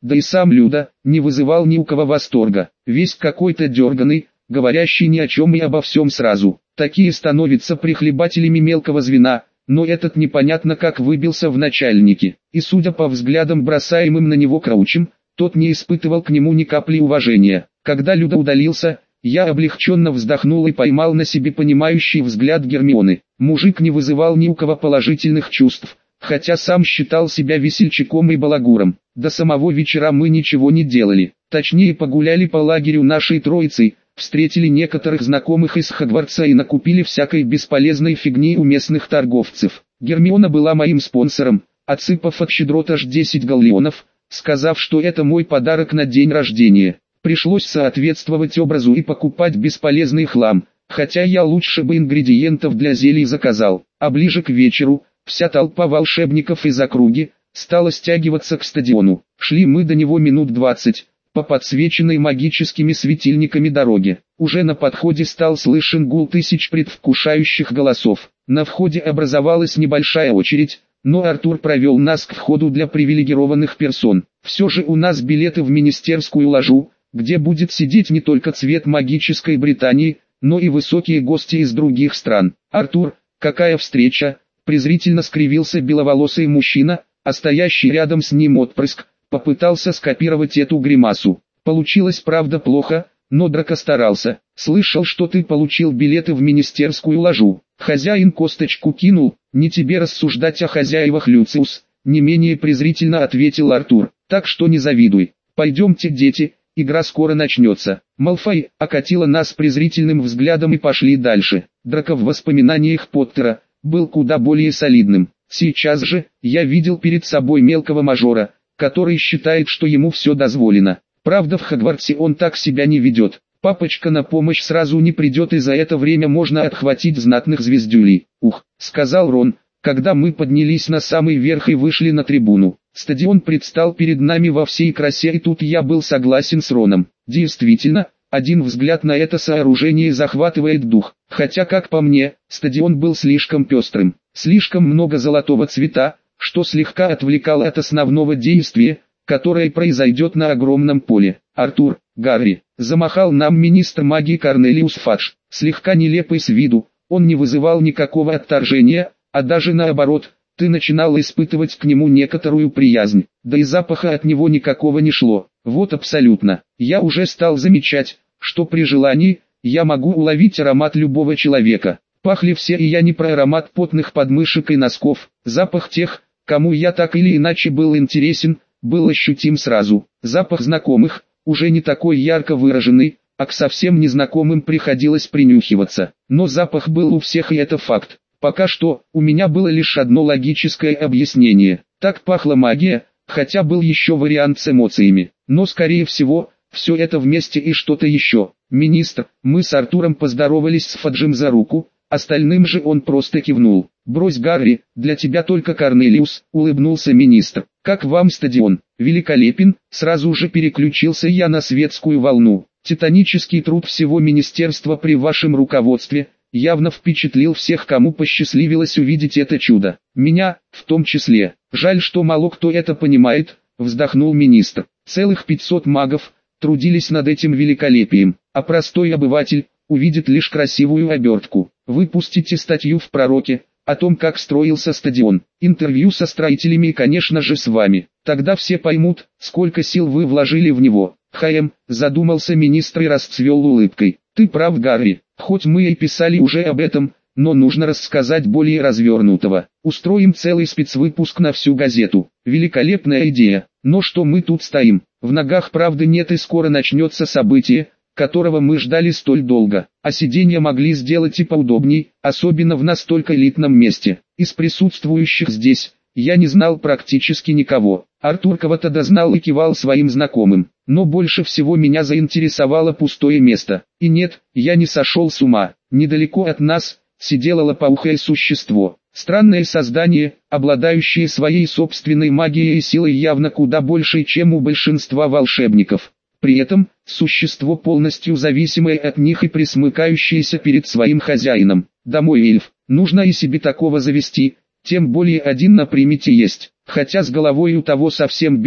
да и сам Люда не вызывал ни у кого восторга, весь какой-то дерганый, говорящий ни о чем и обо всем сразу. Такие становятся прихлебателями мелкого звена, но этот непонятно как выбился в начальники, и судя по взглядам, бросаемым на него Краучем, тот не испытывал к нему ни капли уважения. Когда Люда удалился, я облегченно вздохнул и поймал на себе понимающий взгляд Гермионы. Мужик не вызывал ни у кого положительных чувств, хотя сам считал себя весельчаком и балагуром. До самого вечера мы ничего не делали, точнее погуляли по лагерю нашей троицей, встретили некоторых знакомых из Хогвартса и накупили всякой бесполезной фигни у местных торговцев. Гермиона была моим спонсором, отсыпав от щедрот аж 10 галлеонов, сказав, что это мой подарок на день рождения. Пришлось соответствовать образу и покупать бесполезный хлам, хотя я лучше бы ингредиентов для зелий заказал. А ближе к вечеру, вся толпа волшебников из округи стала стягиваться к стадиону. Шли мы до него минут 20. По подсвеченной магическими светильниками дороге. Уже на подходе стал слышен гул тысяч предвкушающих голосов. На входе образовалась небольшая очередь, но Артур провел нас к входу для привилегированных персон. Все же у нас билеты в министерскую ложу, где будет сидеть не только цвет магической Британии, но и высокие гости из других стран. Артур, какая встреча, презрительно скривился беловолосый мужчина, а стоящий рядом с ним отпрыск попытался скопировать эту гримасу. Получилось правда плохо, но Драко старался. Слышал, что ты получил билеты в министерскую ложу. Хозяин косточку кинул, не тебе рассуждать о хозяевах, Люциус, не менее презрительно ответил Артур. Так что не завидуй. Пойдемте, дети, игра скоро начнется. Малфой окатила нас презрительным взглядом и пошли дальше. Драко в воспоминаниях Поттера был куда более солидным. Сейчас же я видел перед собой мелкого мажора, который считает, что ему все дозволено. Правда, в Хогвартсе он так себя не ведет. Папочка на помощь сразу не придет, и за это время можно отхватить знатных звездюлей. Ух, сказал Рон, когда мы поднялись на самый верх и вышли на трибуну. Стадион предстал перед нами во всей красе, и тут я был согласен с Роном. Действительно, один взгляд на это сооружение захватывает дух. Хотя, как по мне, стадион был слишком пестрым. Слишком много золотого цвета, что слегка отвлекало от основного действия, которое произойдет на огромном поле. Артур, Гарри, замахал нам министр магии Корнелиус Фадж. Слегка нелепый с виду, он не вызывал никакого отторжения, а даже наоборот, ты начинал испытывать к нему некоторую приязнь, да и запаха от него никакого не шло. Вот абсолютно. Я уже стал замечать, что при желании, я могу уловить аромат любого человека. Пахли все, и я не про аромат потных подмышек и носков. Запах тех, кому я так или иначе был интересен, был ощутим сразу. Запах знакомых, уже не такой ярко выраженный, а к совсем незнакомым приходилось принюхиваться. Но запах был у всех, и это факт. Пока что, у меня было лишь одно логическое объяснение. Так пахла магия, хотя был еще вариант с эмоциями. Но скорее всего, все это вместе и что-то еще. Министр, мы с Артуром поздоровались с Фаджем за руку, остальным же он просто кивнул. «Брось, Гарри, для тебя только Корнелиус», — улыбнулся министр. «Как вам стадион?» «Великолепен», — сразу же переключился я на светскую волну. «Титанический труд всего министерства при вашем руководстве явно впечатлил всех, кому посчастливилось увидеть это чудо. Меня, в том числе. Жаль, что мало кто это понимает», — вздохнул министр. «Целых 500 магов трудились над этим великолепием, а простой обыватель увидит лишь красивую обертку. Выпустите статью в «Пророке» о том, как строился стадион, интервью со строителями и, конечно же, с вами. Тогда все поймут, сколько сил вы вложили в него». Задумался министр и расцвел улыбкой. «Ты прав, Гарри, хоть мы и писали уже об этом, но нужно рассказать более развернутого. Устроим целый спецвыпуск на всю газету. Великолепная идея. Но что мы тут стоим? В ногах правды нет, и скоро начнется событие, которого мы ждали столь долго, а сиденья могли сделать и поудобней, особенно в настолько элитном месте. Из присутствующих здесь, я не знал практически никого. Артур кого-то дознал и кивал своим знакомым, но больше всего меня заинтересовало пустое место. И нет, я не сошел с ума. Недалеко от нас сидело лопоухое существо. Странное создание, обладающее своей собственной магией и силой явно куда большей, чем у большинства волшебников. При этом, существо полностью зависимое от них и присмыкающееся перед своим хозяином. Домой, эльф, нужно и себе такого завести, тем более один на примете есть. Хотя с головой у того совсем беда,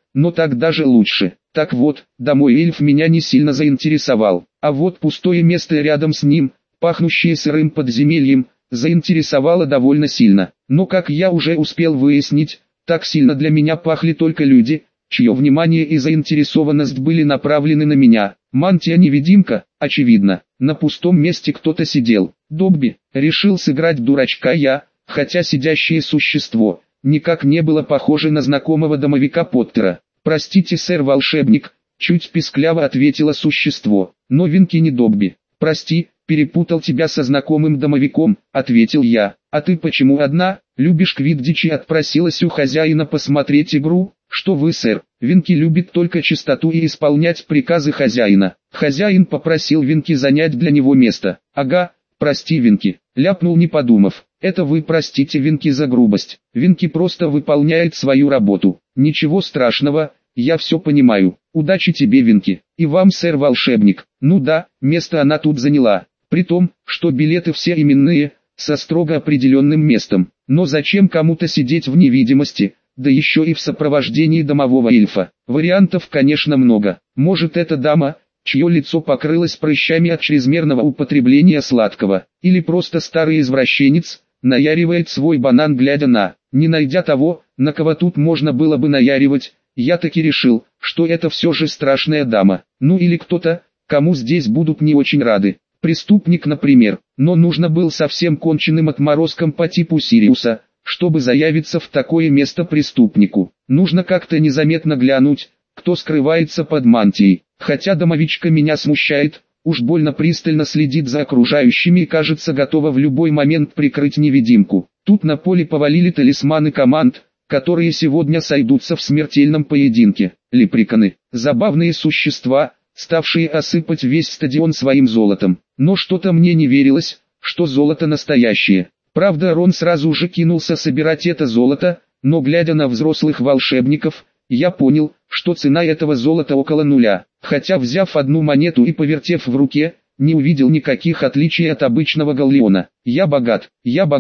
но так даже лучше. Так вот, домой эльф меня не сильно заинтересовал, а вот пустое место рядом с ним, пахнущее сырым подземельем, заинтересовало довольно сильно. Но как я уже успел выяснить, так сильно для меня пахли только люди, чье внимание и заинтересованность были направлены на меня. Мантия-невидимка, очевидно, на пустом месте кто-то сидел. Добби, решил сыграть дурачка я, хотя сидящее существо никак не было похоже на знакомого домовика Поттера. «Простите, сэр-волшебник», чуть пискляво ответило существо, «но Винки не Добби». «Прости, перепутал тебя со знакомым домовиком», ответил я. «А ты почему одна, любишь квиддичи?» отпросилась у хозяина посмотреть игру. «Что вы, сэр, Винки любит только чистоту и исполнять приказы хозяина». Хозяин попросил Винки занять для него место. «Ага, прости, Винки», ляпнул не подумав. «Это вы простите Винки за грубость. Винки просто выполняет свою работу. Ничего страшного, я все понимаю. Удачи тебе, Винки. И вам, сэр-волшебник». Ну да, место она тут заняла. При том, что билеты все именные, со строго определенным местом. Но зачем кому-то сидеть в невидимости, да еще и в сопровождении домового эльфа? Вариантов, конечно, много. Может, это дама, чье лицо покрылось прыщами от чрезмерного употребления сладкого, или просто старый извращенец, наяривает свой банан, глядя на. Не найдя того, на кого тут можно было бы наяривать, я таки решил, что это все же страшная дама. Ну или кто-то, кому здесь будут не очень рады. Преступник, например. Но нужно был совсем конченным отморозком по типу Сириуса, чтобы заявиться в такое место преступнику. Нужно как-то незаметно глянуть, кто скрывается под мантией. Хотя домовичка меня смущает, уж больно пристально следит за окружающими и кажется готова в любой момент прикрыть невидимку. Тут на поле повалили талисманы команд, которые сегодня сойдутся в смертельном поединке. Лепреконы, забавные существа, ставшие осыпать весь стадион своим золотом. Но что-то мне не верилось, что золото настоящее. Правда, Рон сразу же кинулся собирать это золото, но глядя на взрослых волшебников, я понял, что цена этого золота около нуля. Хотя, взяв одну монету и повертев в руке, не увидел никаких отличий от обычного галлеона. «Я богат,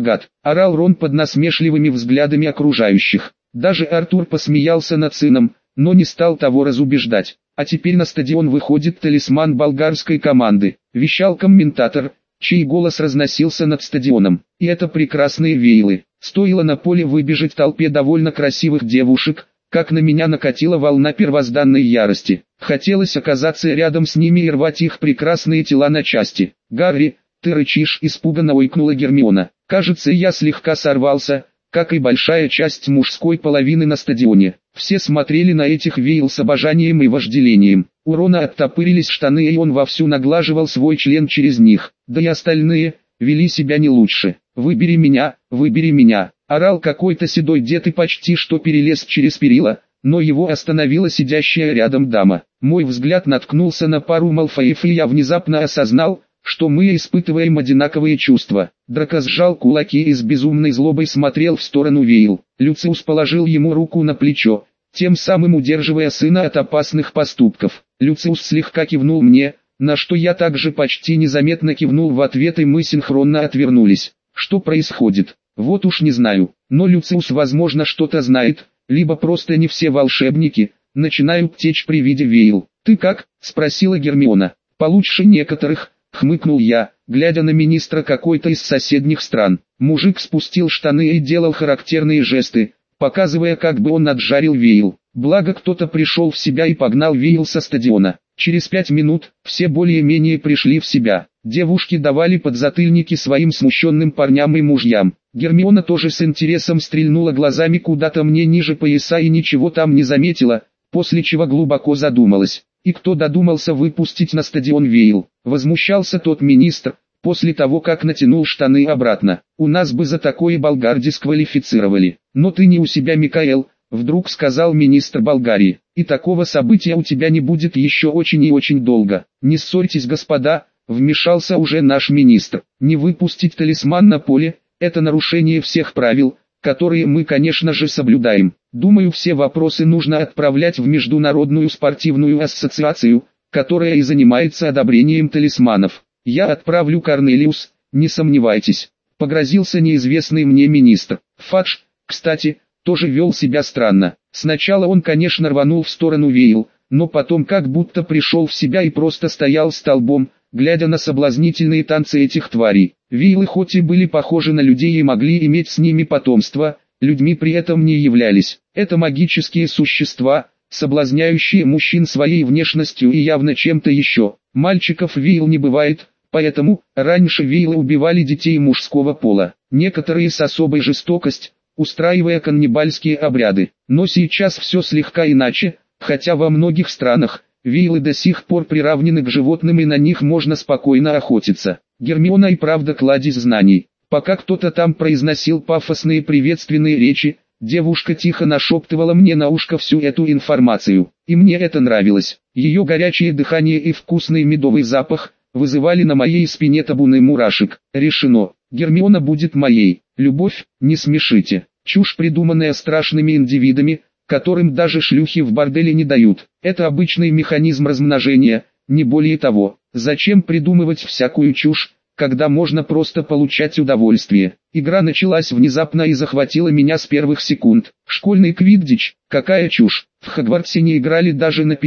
орал Рон под насмешливыми взглядами окружающих. Даже Артур посмеялся над сыном, но не стал того разубеждать. «А теперь на стадион выходит талисман болгарской команды», вещал комментатор, чей голос разносился над стадионом. И это прекрасные вейлы. Стоило на поле выбежать толпе довольно красивых девушек, как на меня накатила волна первозданной ярости. Хотелось оказаться рядом с ними и рвать их прекрасные тела на части. «Гарри, ты рычишь!» — испуганно ойкнула Гермиона. Кажется, я слегка сорвался, как и большая часть мужской половины на стадионе. Все смотрели на этих вейл с обожанием и вожделением. У Рона оттопырились штаны, и он вовсю наглаживал свой член через них. Да и остальные вели себя не лучше. «Выбери меня, орал какой-то седой дед и почти что перелез через перила, но его остановила сидящая рядом дама. Мой взгляд наткнулся на пару Малфоев, и я внезапно осознал, что мы испытываем одинаковые чувства. Драко сжал кулаки и с безумной злобой смотрел в сторону вейл. Люциус положил ему руку на плечо, тем самым удерживая сына от опасных поступков. Люциус слегка кивнул мне, на что я также почти незаметно кивнул в ответ, и мы синхронно отвернулись. Что происходит? Вот уж не знаю, но Люциус, возможно, что-то знает, либо просто не все волшебники начинают течь при виде вейл. «Ты как?» — спросила Гермиона. «Получше некоторых», — хмыкнул я, глядя на министра какой-то из соседних стран. Мужик спустил штаны и делал характерные жесты, показывая, как бы он отжарил вейл. Благо кто-то пришел в себя и погнал вейл со стадиона. Через 5 минут все более-менее пришли в себя. Девушки давали подзатыльники своим смущенным парням и мужьям. Гермиона тоже с интересом стрельнула глазами куда-то мне ниже пояса и ничего там не заметила, после чего глубоко задумалась. И кто додумался выпустить на стадион вейл? Возмущался тот министр, после того как натянул штаны обратно. У нас бы за такое болгар дисквалифицировали. Но ты не у себя, Микаэл, вдруг сказал министр Болгарии. И такого события у тебя не будет еще очень и очень долго. Не ссорьтесь, господа, вмешался уже наш министр. Не выпустить талисман на поле – это нарушение всех правил, которые мы, конечно же, соблюдаем. Думаю, все вопросы нужно отправлять в Международную спортивную ассоциацию, которая и занимается одобрением талисманов. Я отправлю, Корнелиус, не сомневайтесь, погрозился неизвестный мне министр. Фадж, кстати, тоже вел себя странно. Сначала он, конечно, рванул в сторону Вейл, но потом как будто пришел в себя и просто стоял столбом, глядя на соблазнительные танцы этих тварей. Вейлы хоть и были похожи на людей и могли иметь с ними потомство, людьми при этом не являлись. Это магические существа, соблазняющие мужчин своей внешностью и явно чем-то еще. Мальчиков Вейл не бывает, поэтому раньше Вейлы убивали детей мужского пола, некоторые с особой жестокостью, устраивая каннибальские обряды. Но сейчас все слегка иначе, хотя во многих странах Вейлы до сих пор приравнены к животным и на них можно спокойно охотиться. Гермиона и правда кладезь знаний. Пока кто-то там произносил пафосные приветственные речи, девушка тихо нашептывала мне на ушко всю эту информацию. И мне это нравилось. Ее горячее дыхание и вкусный медовый запах вызывали на моей спине табуны мурашек. Решено. Гермиона будет моей. Любовь, не смешите. Чушь, придуманная страшными индивидами, которым даже шлюхи в борделе не дают. Это обычный механизм размножения, не более того. Зачем придумывать всякую чушь, когда можно просто получать удовольствие? Игра началась внезапно и захватила меня с первых секунд. Школьный квиддич, какая чушь. В Хогвартсе не играли даже на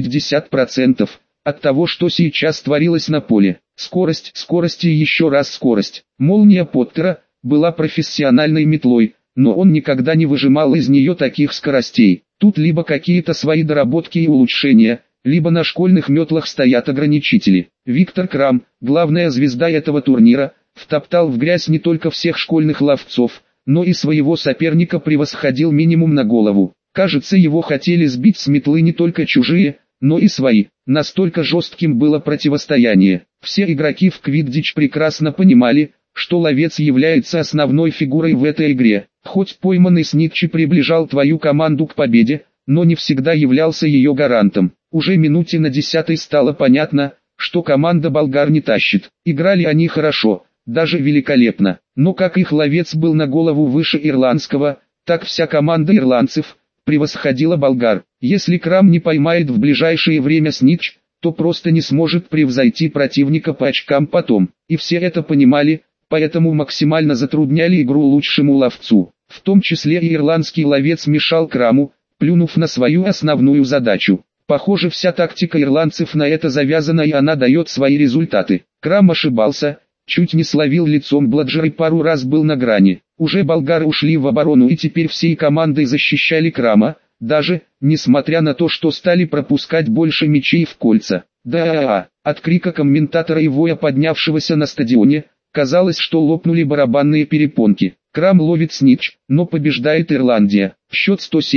50% от того, что сейчас творилось на поле. Скорость, скорость и еще раз скорость. Молния Поттера была профессиональной метлой, но он никогда не выжимал из нее таких скоростей. Тут либо какие-то свои доработки и улучшения, либо на школьных метлах стоят ограничители. Виктор Крам, главная звезда этого турнира, втоптал в грязь не только всех школьных ловцов, но и своего соперника превосходил минимум на голову. Кажется, его хотели сбить с метлы не только чужие, но и свои. Настолько жестким было противостояние. Все игроки в квиддич прекрасно понимали, что ловец является основной фигурой в этой игре. Хоть пойманный снитч приближал твою команду к победе, но не всегда являлся ее гарантом. Уже минуте на 10 стало понятно, что команда болгар не тащит. Играли они хорошо, даже великолепно. Но как их ловец был на голову выше ирландского, так вся команда ирландцев превосходила болгар. Если Крам не поймает в ближайшее время снитч, то просто не сможет превзойти противника по очкам потом. И все это понимали, поэтому максимально затрудняли игру лучшему ловцу. В том числе и ирландский ловец мешал Краму, плюнув на свою основную задачу. Похоже, вся тактика ирландцев на это завязана, и она дает свои результаты. Крам ошибался, чуть не словил лицом Бладжер и пару раз был на грани. Уже болгары ушли в оборону и теперь всей командой защищали Крама, даже, несмотря на то, что стали пропускать больше мячей в кольца. Да, от крика комментатора и воя поднявшегося на стадионе, казалось, что лопнули барабанные перепонки. Крам ловит снитч, но побеждает Ирландия. Счет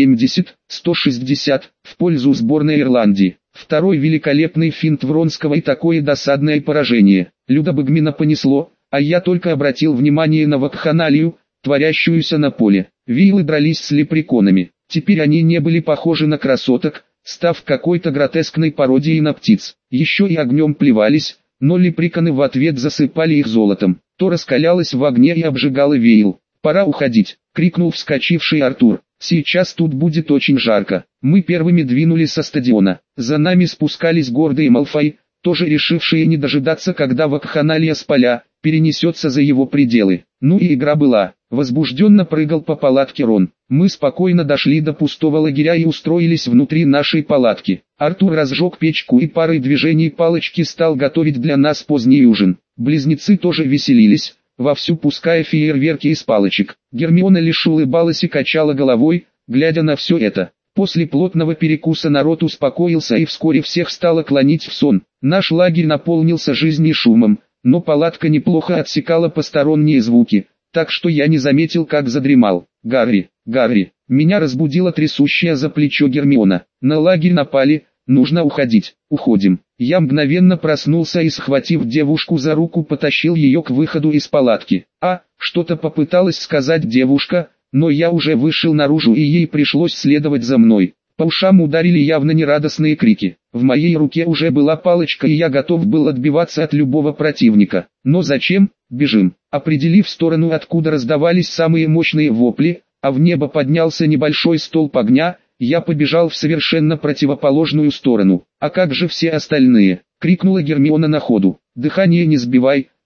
170-160 в пользу сборной Ирландии. Второй великолепный финт Вронского и такое досадное поражение. Люда Багмина понесло, а я только обратил внимание на вакханалию, творящуюся на поле. Вейлы дрались с лепреконами. Теперь они не были похожи на красоток, став какой-то гротескной пародией на птиц. Еще и огнем плевались, но лепреконы в ответ засыпали их золотом. То раскалялось в огне и обжигало Вейл. «Пора уходить», — крикнул вскочивший Артур. «Сейчас тут будет очень жарко». Мы первыми двинулись со стадиона. За нами спускались гордые Малфой, тоже решившие не дожидаться, когда вакханалия с поля перенесется за его пределы. Ну и игра была. Возбужденно прыгал по палатке Рон. Мы спокойно дошли до пустого лагеря и устроились внутри нашей палатки. Артур разжег печку и парой движений палочки стал готовить для нас поздний ужин. Близнецы тоже веселились, вовсю пуская фейерверки из палочек. Гермиона лишь улыбалась и качала головой, глядя на все это. После плотного перекуса народ успокоился и вскоре всех стало клонить в сон. Наш лагерь наполнился жизнью и шумом, но палатка неплохо отсекала посторонние звуки, так что я не заметил, как задремал. «Гарри, Гарри!» Меня разбудила трясущая за плечо Гермиона. «На лагерь напали, нужно уходить». «Уходим». Я мгновенно проснулся и, схватив девушку за руку, потащил ее к выходу из палатки. Что-то попыталась сказать девушка, но я уже вышел наружу и ей пришлось следовать за мной. По ушам ударили явно нерадостные крики. В моей руке уже была палочка и я готов был отбиваться от любого противника. Но зачем? Бежим. Определив сторону, откуда раздавались самые мощные вопли, а в небо поднялся небольшой столб огня, я побежал в совершенно противоположную сторону. «А как же все остальные?» — крикнула Гермиона на ходу. «Дыхание не сбивай», —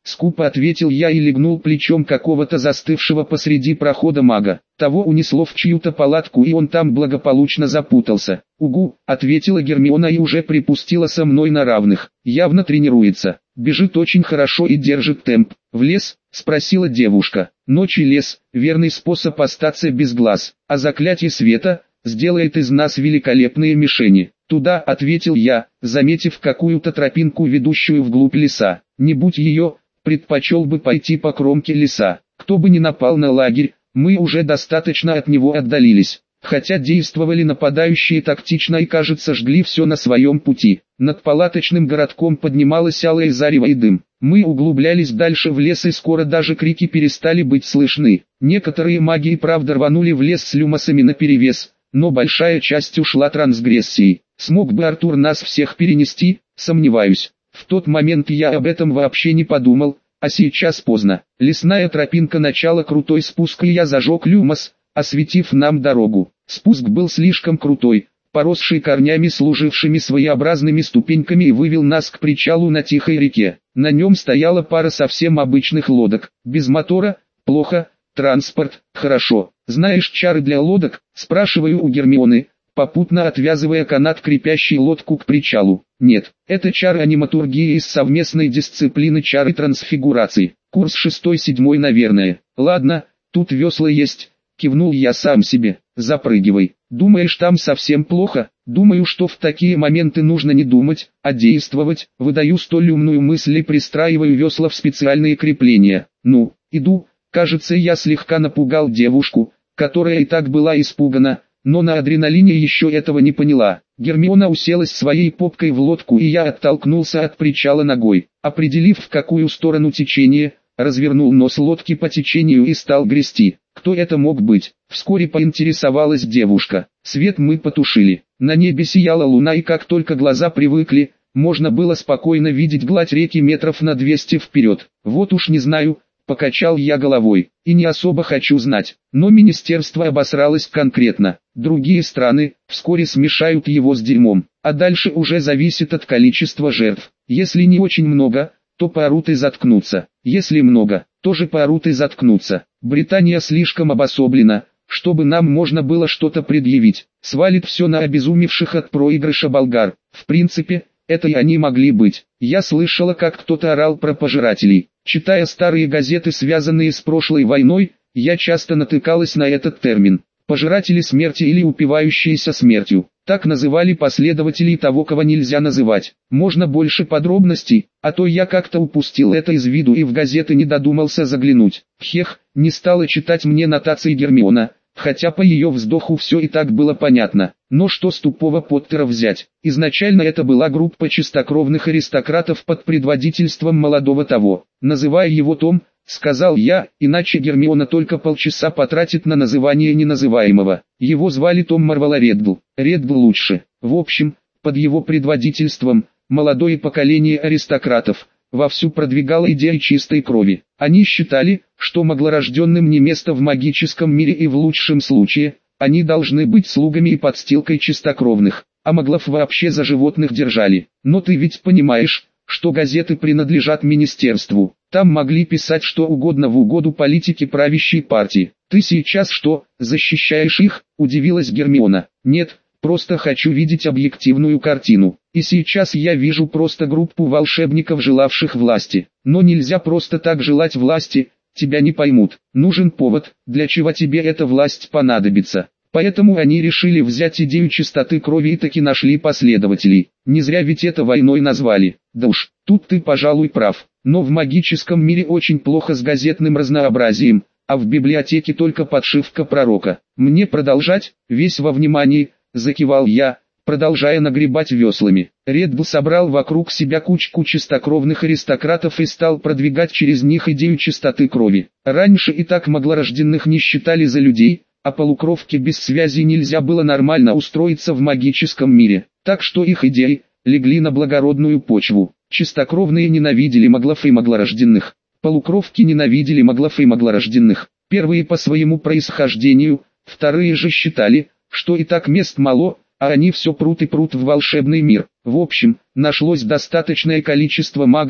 скупо ответил я и легнул плечом какого-то застывшего посреди прохода мага. Того унесло в чью-то палатку, и он там благополучно запутался. «Угу», — ответила Гермиона и уже припустила со мной на равных. «Явно тренируется. Бежит очень хорошо и держит темп». «В лес?» — спросила девушка. «Ночь и лес — верный способ остаться без глаз, а заклятие света сделает из нас великолепные мишени». «Туда», — ответил я, заметив какую-то тропинку, ведущую вглубь леса. «Не будь ее, предпочел бы пойти по кромке леса. Кто бы ни напал на лагерь, мы уже достаточно от него отдалились». Хотя действовали нападающие тактично и, кажется, жгли все на своем пути. Над палаточным городком поднималось алое зарево и дым. Мы углублялись дальше в лес, и скоро даже крики перестали быть слышны. Некоторые маги и правда рванули в лес с люмосами наперевес, но большая часть ушла трансгрессией. Смог бы Артур нас всех перенести? Сомневаюсь. В тот момент я об этом вообще не подумал, а сейчас поздно. Лесная тропинка, начала крутой спуск, и я зажег люмос, осветив нам дорогу. Спуск был слишком крутой, поросший корнями, служившими своеобразными ступеньками, и вывел нас к причалу на тихой реке. На нем стояла пара совсем обычных лодок. Без мотора – плохо, транспорт – хорошо. «Знаешь чары для лодок?» – спрашиваю у Гермионы, попутно отвязывая канат, крепящий лодку к причалу. «Нет, это чары аниматургии из совместной дисциплины чары трансфигурации. Курс 6-7, наверное. Ладно, тут весла есть». Кивнул я сам себе. «Запрыгивай. Думаешь, там совсем плохо?» «Думаю, что в такие моменты нужно не думать, а действовать». Выдаю столь умную мысль и пристраиваю весла в специальные крепления. «Ну, иду». Кажется, я слегка напугал девушку, которая и так была испугана, но на адреналине еще этого не поняла. Гермиона уселась своей попкой в лодку, и я оттолкнулся от причала ногой. Определив, в какую сторону течение, развернул нос лодки по течению и стал грести. Кто это мог быть? Вскоре поинтересовалась девушка. Свет мы потушили. На небе сияла луна, и как только глаза привыкли, можно было спокойно видеть гладь реки метров на 200 вперед. Вот уж не знаю, покачал я головой, и не особо хочу знать. Но министерство обосралось конкретно. Другие страны вскоре смешают его с дерьмом, а дальше уже зависит от количества жертв. Если не очень много, то поорут и заткнутся. Если много, тоже поорут и заткнутся. Британия слишком обособлена, чтобы нам можно было что-то предъявить. Свалит все на обезумевших от проигрыша болгар. В принципе, это и они могли быть. Я слышала, как кто-то орал про пожирателей. Читая старые газеты, связанные с прошлой войной, я часто натыкалась на этот термин. Пожиратели смерти или упивающиеся смертью. Так называли последователей того, кого нельзя называть. Можно больше подробностей, а то я как-то упустил это из виду и в газеты не додумался заглянуть. Хех, не стала читать мне нотации Гермиона, хотя по ее вздоху все и так было понятно. Но что с тупого Поттера взять? Изначально это была группа чистокровных аристократов под предводительством молодого того. Называя его Том, сказал я, иначе Гермиона только полчаса потратит на называние неназываемого. Его звали Том Марвола Реддл. Реддл лучше. В общем, под его предводительством, молодое поколение аристократов вовсю продвигало идеи чистой крови. Они считали, что маглорожденным не место в магическом мире, и в лучшем случае, они должны быть слугами и подстилкой чистокровных, а маглов вообще за животных держали. Но ты ведь понимаешь, что газеты принадлежат министерству. Там могли писать что угодно в угоду политике правящей партии. «Ты сейчас что, защищаешь их?» – удивилась Гермиона. «Нет, просто хочу видеть объективную картину. И сейчас я вижу просто группу волшебников, желавших власти. Но нельзя просто так желать власти, тебя не поймут. Нужен повод, для чего тебе эта власть понадобится». Поэтому они решили взять идею чистоты крови и таки нашли последователей. Не зря ведь это войной назвали. Да уж, тут ты, пожалуй, прав. Но в магическом мире очень плохо с газетным разнообразием, а в библиотеке только подшивка пророка. «Мне продолжать?» «Весь во внимании», — закивал я, продолжая нагребать веслами. Реддл собрал вокруг себя кучку чистокровных аристократов и стал продвигать через них идею чистоты крови. Раньше и так маглорожденных не считали за людей, а полукровке без связи нельзя было нормально устроиться в магическом мире, так что их идеи легли на благородную почву. Чистокровные ненавидели маглов и маглорожденных, полукровки ненавидели маглов и маглорожденных, первые по своему происхождению, вторые же считали, что и так мест мало, а они все прут и прут в волшебный мир. В общем, нашлось достаточное количество магов,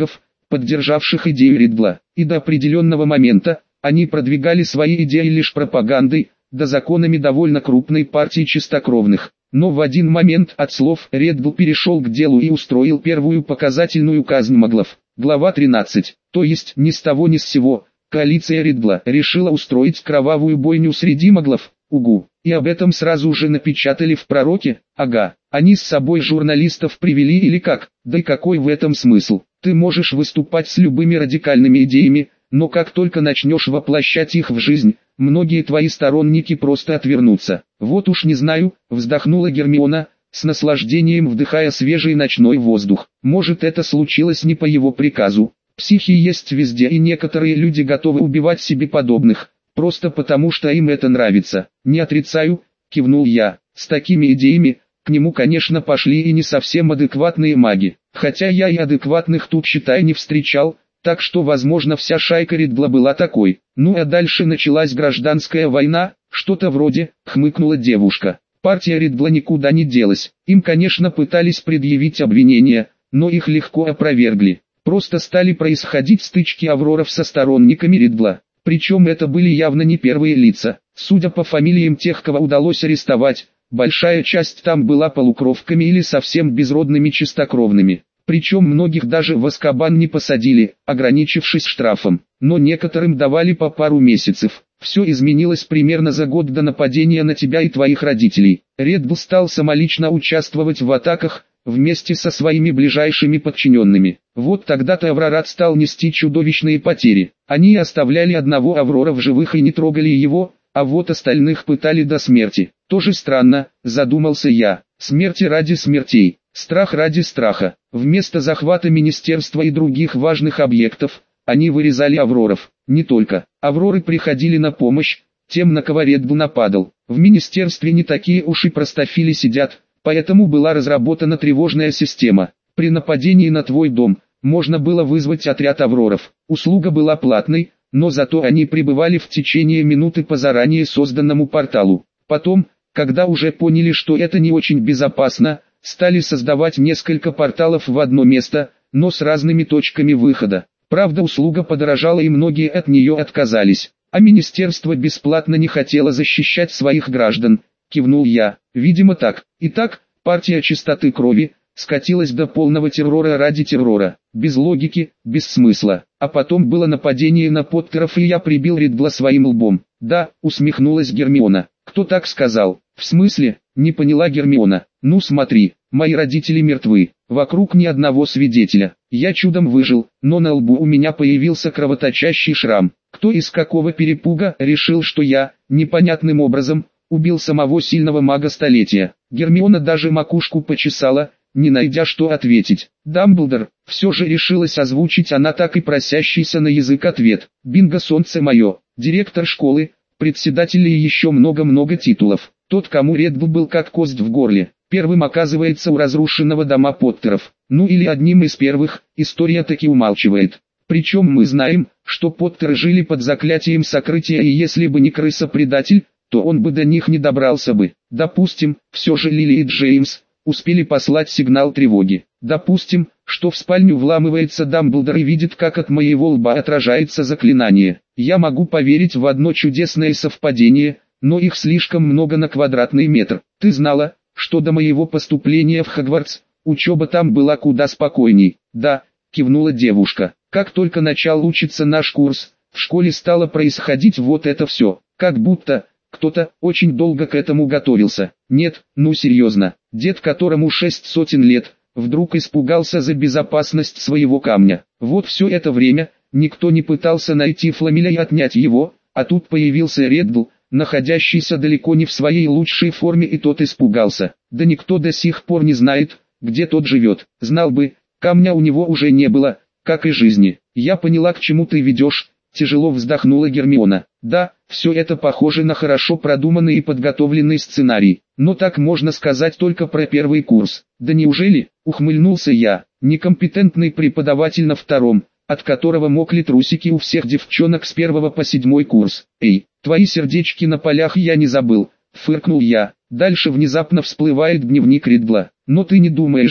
поддержавших идею Ридла, и до определенного момента они продвигали свои идеи лишь пропагандой, да законами довольно крупной партии чистокровных. Но в один момент от слов Реддл перешел к делу и устроил первую показательную казнь маглов. Глава 13. То есть ни с того ни с сего, коалиция Риддла решила устроить кровавую бойню среди маглов. Угу. И об этом сразу же напечатали в Пророке. Ага. Они с собой журналистов привели или как? Да и какой в этом смысл? Ты можешь выступать с любыми радикальными идеями, но как только начнешь воплощать их в жизнь, многие твои сторонники просто отвернутся. Вот уж не знаю, вздохнула Гермиона, с наслаждением вдыхая свежий ночной воздух. Может, это случилось не по его приказу. Психи есть везде, и некоторые люди готовы убивать себе подобных, просто потому что им это нравится. Не отрицаю, кивнул я. С такими идеями к нему, конечно, пошли и не совсем адекватные маги. Хотя я и адекватных тут, считай, не встречал. Так что, возможно, вся шайка Риддла была такой. Ну а дальше началась гражданская война, что-то вроде, хмыкнула девушка. Партия Риддла никуда не делась. Им, конечно, пытались предъявить обвинения, но их легко опровергли. Просто стали происходить стычки Авроров со сторонниками Риддла. Причем это были явно не первые лица. Судя по фамилиям тех, кого удалось арестовать, большая часть там была полукровками или совсем безродными чистокровными. Причем многих даже в Азкабан не посадили, ограничившись штрафом, но некоторым давали по пару месяцев. Все изменилось примерно за год до нападения на тебя и твоих родителей. Реддл стал самолично участвовать в атаках, вместе со своими ближайшими подчиненными. Вот тогда-то Аврорат стал нести чудовищные потери. Они оставляли одного Аврора в живых и не трогали его, а вот остальных пытали до смерти. Тоже странно, задумался я. Смерти ради смертей. Страх ради страха. Вместо захвата министерства и других важных объектов, они вырезали Авроров. Не только. Авроры приходили на помощь тем, на кого Реддл нападал. В министерстве не такие уж и простофили сидят, поэтому была разработана тревожная система. При нападении на твой дом можно было вызвать отряд Авроров. Услуга была платной, но зато они прибывали в течение минуты по заранее созданному порталу. Потом, когда уже поняли, что это не очень безопасно, стали создавать несколько порталов в одно место, но с разными точками выхода. Правда, услуга подорожала и многие от нее отказались. А министерство бесплатно не хотело защищать своих граждан, кивнул я. Видимо так. Итак, партия чистоты крови скатилась до полного террора ради террора. Без логики, без смысла. А потом было нападение на Поттеров, и я прибил Риддла своим лбом. Да, усмехнулась Гермиона. Кто так сказал? В смысле? Не поняла Гермиона. Ну смотри, мои родители мертвы. Вокруг ни одного свидетеля. Я чудом выжил, но на лбу у меня появился кровоточащий шрам. Кто из какого перепуга решил, что я, непонятным образом, убил самого сильного мага столетия? Гермиона даже макушку почесала, не найдя что ответить. Дамблдор, все же решилась озвучить она так и просящийся на язык ответ. Бинго, солнце мое, директор школы, председатель и еще много-много титулов. Тот, кому Реддл был как кость в горле. Первым оказывается у разрушенного дома Поттеров. Ну или одним из первых, история таки умалчивает. Причем мы знаем, что Поттеры жили под заклятием сокрытия, и если бы не крыса-предатель, то он бы до них не добрался бы. Допустим, все же Лили и Джеймс успели послать сигнал тревоги. Допустим, что в спальню вламывается Дамблдор и видит, как от моего лба отражается заклинание. Я могу поверить в одно чудесное совпадение, но их слишком много на квадратный метр. Ты знала, что до моего поступления в Хогвартс, учеба там была куда спокойней? Да, кивнула девушка. Как только начал учиться наш курс, в школе стало происходить вот это все. Как будто кто-то очень долго к этому готовился. Нет, ну серьезно, дед, которому 600 лет, вдруг испугался за безопасность своего камня. Вот все это время никто не пытался найти Фламеля и отнять его, а тут появился Реддл, находящийся далеко не в своей лучшей форме, и тот испугался. Да никто до сих пор не знает, где тот живет. Знал бы, камня у него уже не было, как и жизни. Я поняла, к чему ты ведешь, тяжело вздохнула Гермиона. Да, все это похоже на хорошо продуманный и подготовленный сценарий, но так можно сказать только про первый курс. Да неужели, ухмыльнулся я, некомпетентный преподаватель на втором, от которого мокли трусики у всех девчонок с 1 по 7 курс. Эй, твои сердечки на полях я не забыл, фыркнул я. Дальше внезапно всплывает дневник Риддла. Но ты не думаешь же,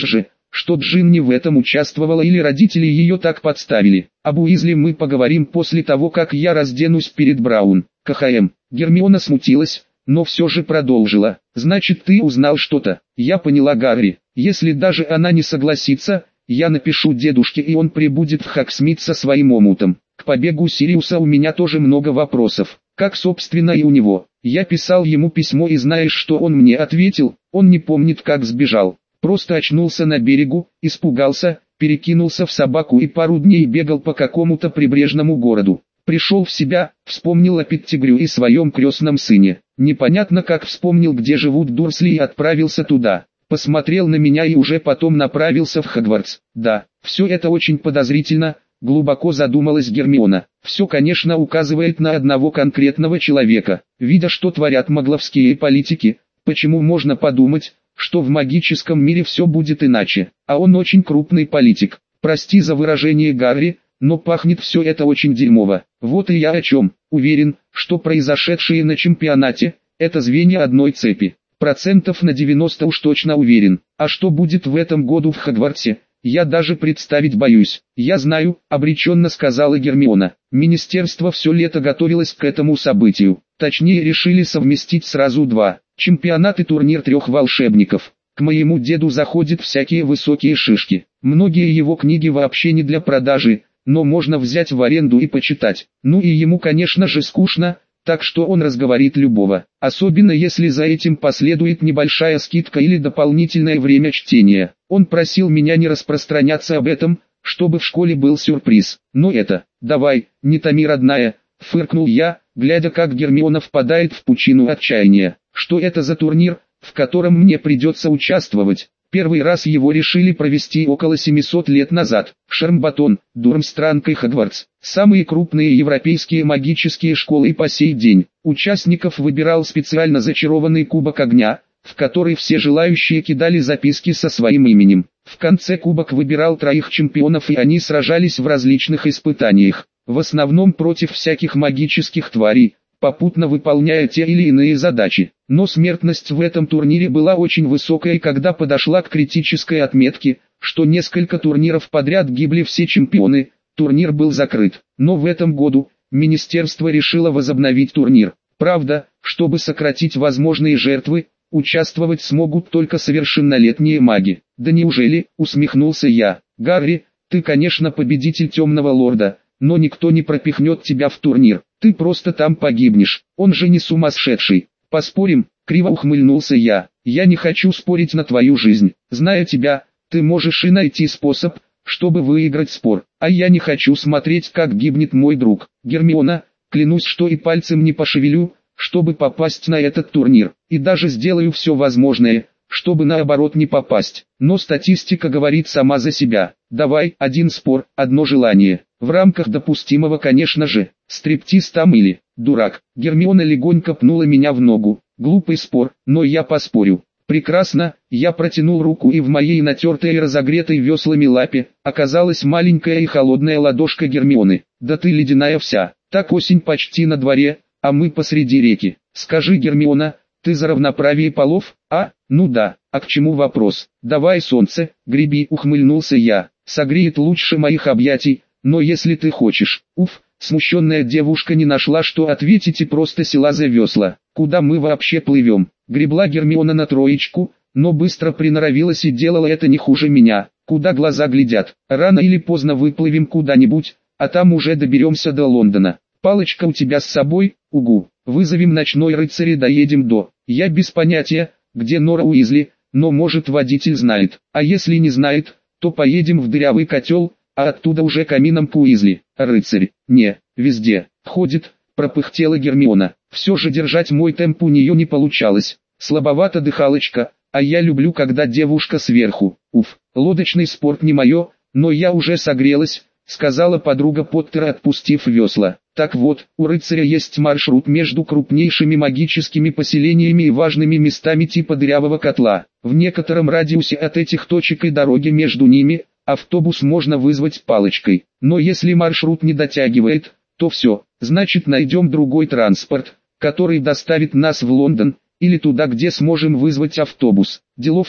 что Джинни в этом участвовала или родители ее так подставили. Об Уизли мы поговорим после того, как я разденусь перед Браун. КХМ. Гермиона смутилась, но все же продолжила. Значит, ты узнал что-то. Я поняла, Гарри. Если даже она не согласится, я напишу дедушке, и он прибудет в Хогсмит со своим омутом. К побегу Сириуса у меня тоже много вопросов, как собственно и у него. Я писал ему письмо, и знаешь, что он мне ответил? Он не помнит, как сбежал. Просто очнулся на берегу, испугался, перекинулся в собаку и пару дней бегал по какому-то прибрежному городу. Пришел в себя, вспомнил о Петтигрю и своем крестном сыне. Непонятно как вспомнил, где живут Дурсли, и отправился туда. Посмотрел на меня и уже потом направился в Хогвартс. Да, все это очень подозрительно, глубоко задумалась Гермиона. Все, конечно, указывает на одного конкретного человека. Видя, что творят магловские политики, почему можно подумать, что в магическом мире все будет иначе. А он очень крупный политик. Прости за выражение, Гарри, но пахнет все это очень дерьмово. Вот и я о чем. Уверен, что произошедшее на чемпионате – это звенья одной цепи. Процентов на 90 уж точно уверен. А что будет в этом году в Хогвартсе, я даже представить боюсь. Я знаю, обреченно сказала Гермиона. Министерство все лето готовилось к этому событию. Точнее, решили совместить сразу два. Чемпионат и турнир 3 волшебников. К моему деду заходят всякие высокие шишки. Многие его книги вообще не для продажи, но можно взять в аренду и почитать. Ну и ему, конечно же, скучно, так что он разговорит любого. Особенно если за этим последует небольшая скидка или дополнительное время чтения. Он просил меня не распространяться об этом, чтобы в школе был сюрприз. Но это, давай, не томи, родная, фыркнул я, глядя, как Гермиона впадает в пучину отчаяния. Что это за турнир, в котором мне придется участвовать? Первый раз его решили провести около 700 лет назад. Шармбатон, Дурмстранг и Хогвартс. Самые крупные европейские магические школы, и по сей день. Участников выбирал специально зачарованный кубок огня, в который все желающие кидали записки со своим именем. В конце кубок выбирал 3 чемпионов, и они сражались в различных испытаниях. В основном против всяких магических тварей, попутно выполняя те или иные задачи. Но смертность в этом турнире была очень высокая, и когда подошла к критической отметке, что несколько турниров подряд гибли все чемпионы, турнир был закрыт. Но в этом году министерство решило возобновить турнир. Правда, чтобы сократить возможные жертвы, участвовать смогут только совершеннолетние маги. Да неужели, усмехнулся я. Гарри, ты, конечно, победитель Темного Лорда, но никто не пропихнет тебя в турнир. Ты просто там погибнешь. Он же не сумасшедший. Поспорим? Криво ухмыльнулся я. Я не хочу спорить на твою жизнь. Зная тебя, ты можешь и найти способ, чтобы выиграть спор. А я не хочу смотреть, как гибнет мой друг. Гермиона, клянусь, что и пальцем не пошевелю, чтобы попасть на этот турнир. И даже сделаю все возможное, чтобы наоборот не попасть. Но статистика говорит сама за себя. Давай, один спор, одно желание. В рамках допустимого, конечно же. Стриптиз там или, дурак. Гермиона легонько пнула меня в ногу. Глупый спор, но я поспорю. Прекрасно, я протянул руку, и в моей натертой и разогретой веслами лапе оказалась маленькая и холодная ладошка Гермионы. Да ты ледяная вся. Так осень почти на дворе, а мы посреди реки. Скажи, Гермиона, ты за равноправие полов? А? Ну да, а к чему вопрос? Давай, солнце, греби, ухмыльнулся я. Согреет лучше моих объятий, но если ты хочешь. Уф, смущенная девушка не нашла, что ответить, и просто села за весла. Куда мы вообще плывем? Гребла Гермиона на троечку, но быстро приноровилась и делала это не хуже меня. Куда глаза глядят? Рано или поздно выплывем куда-нибудь, а там уже доберемся до Лондона. Палочка у тебя с собой? Угу. Вызовем ночной рыцарь и доедем до... Я без понятия, где Нора Уизли, но может водитель знает. А если не знает, то поедем в дырявый котел, а оттуда уже камином к Уизли. Рыцарь, не, везде, ходит, пропыхтела Гермиона. Все же держать мой темп у нее не получалось. Слабовато дыхалочка, а я люблю, когда девушка сверху. Уф, лодочный спорт не мое, но я уже согрелась, сказала подруга Поттера, отпустив весла. Так вот, у рыцаря есть маршрут между крупнейшими магическими поселениями и важными местами типа дырявого котла. В некотором радиусе от этих точек и дороги между ними, автобус можно вызвать палочкой. Но если маршрут не дотягивает, то все, значит найдем другой транспорт, который доставит нас в Лондон, или туда, где сможем вызвать автобус. Дело в том,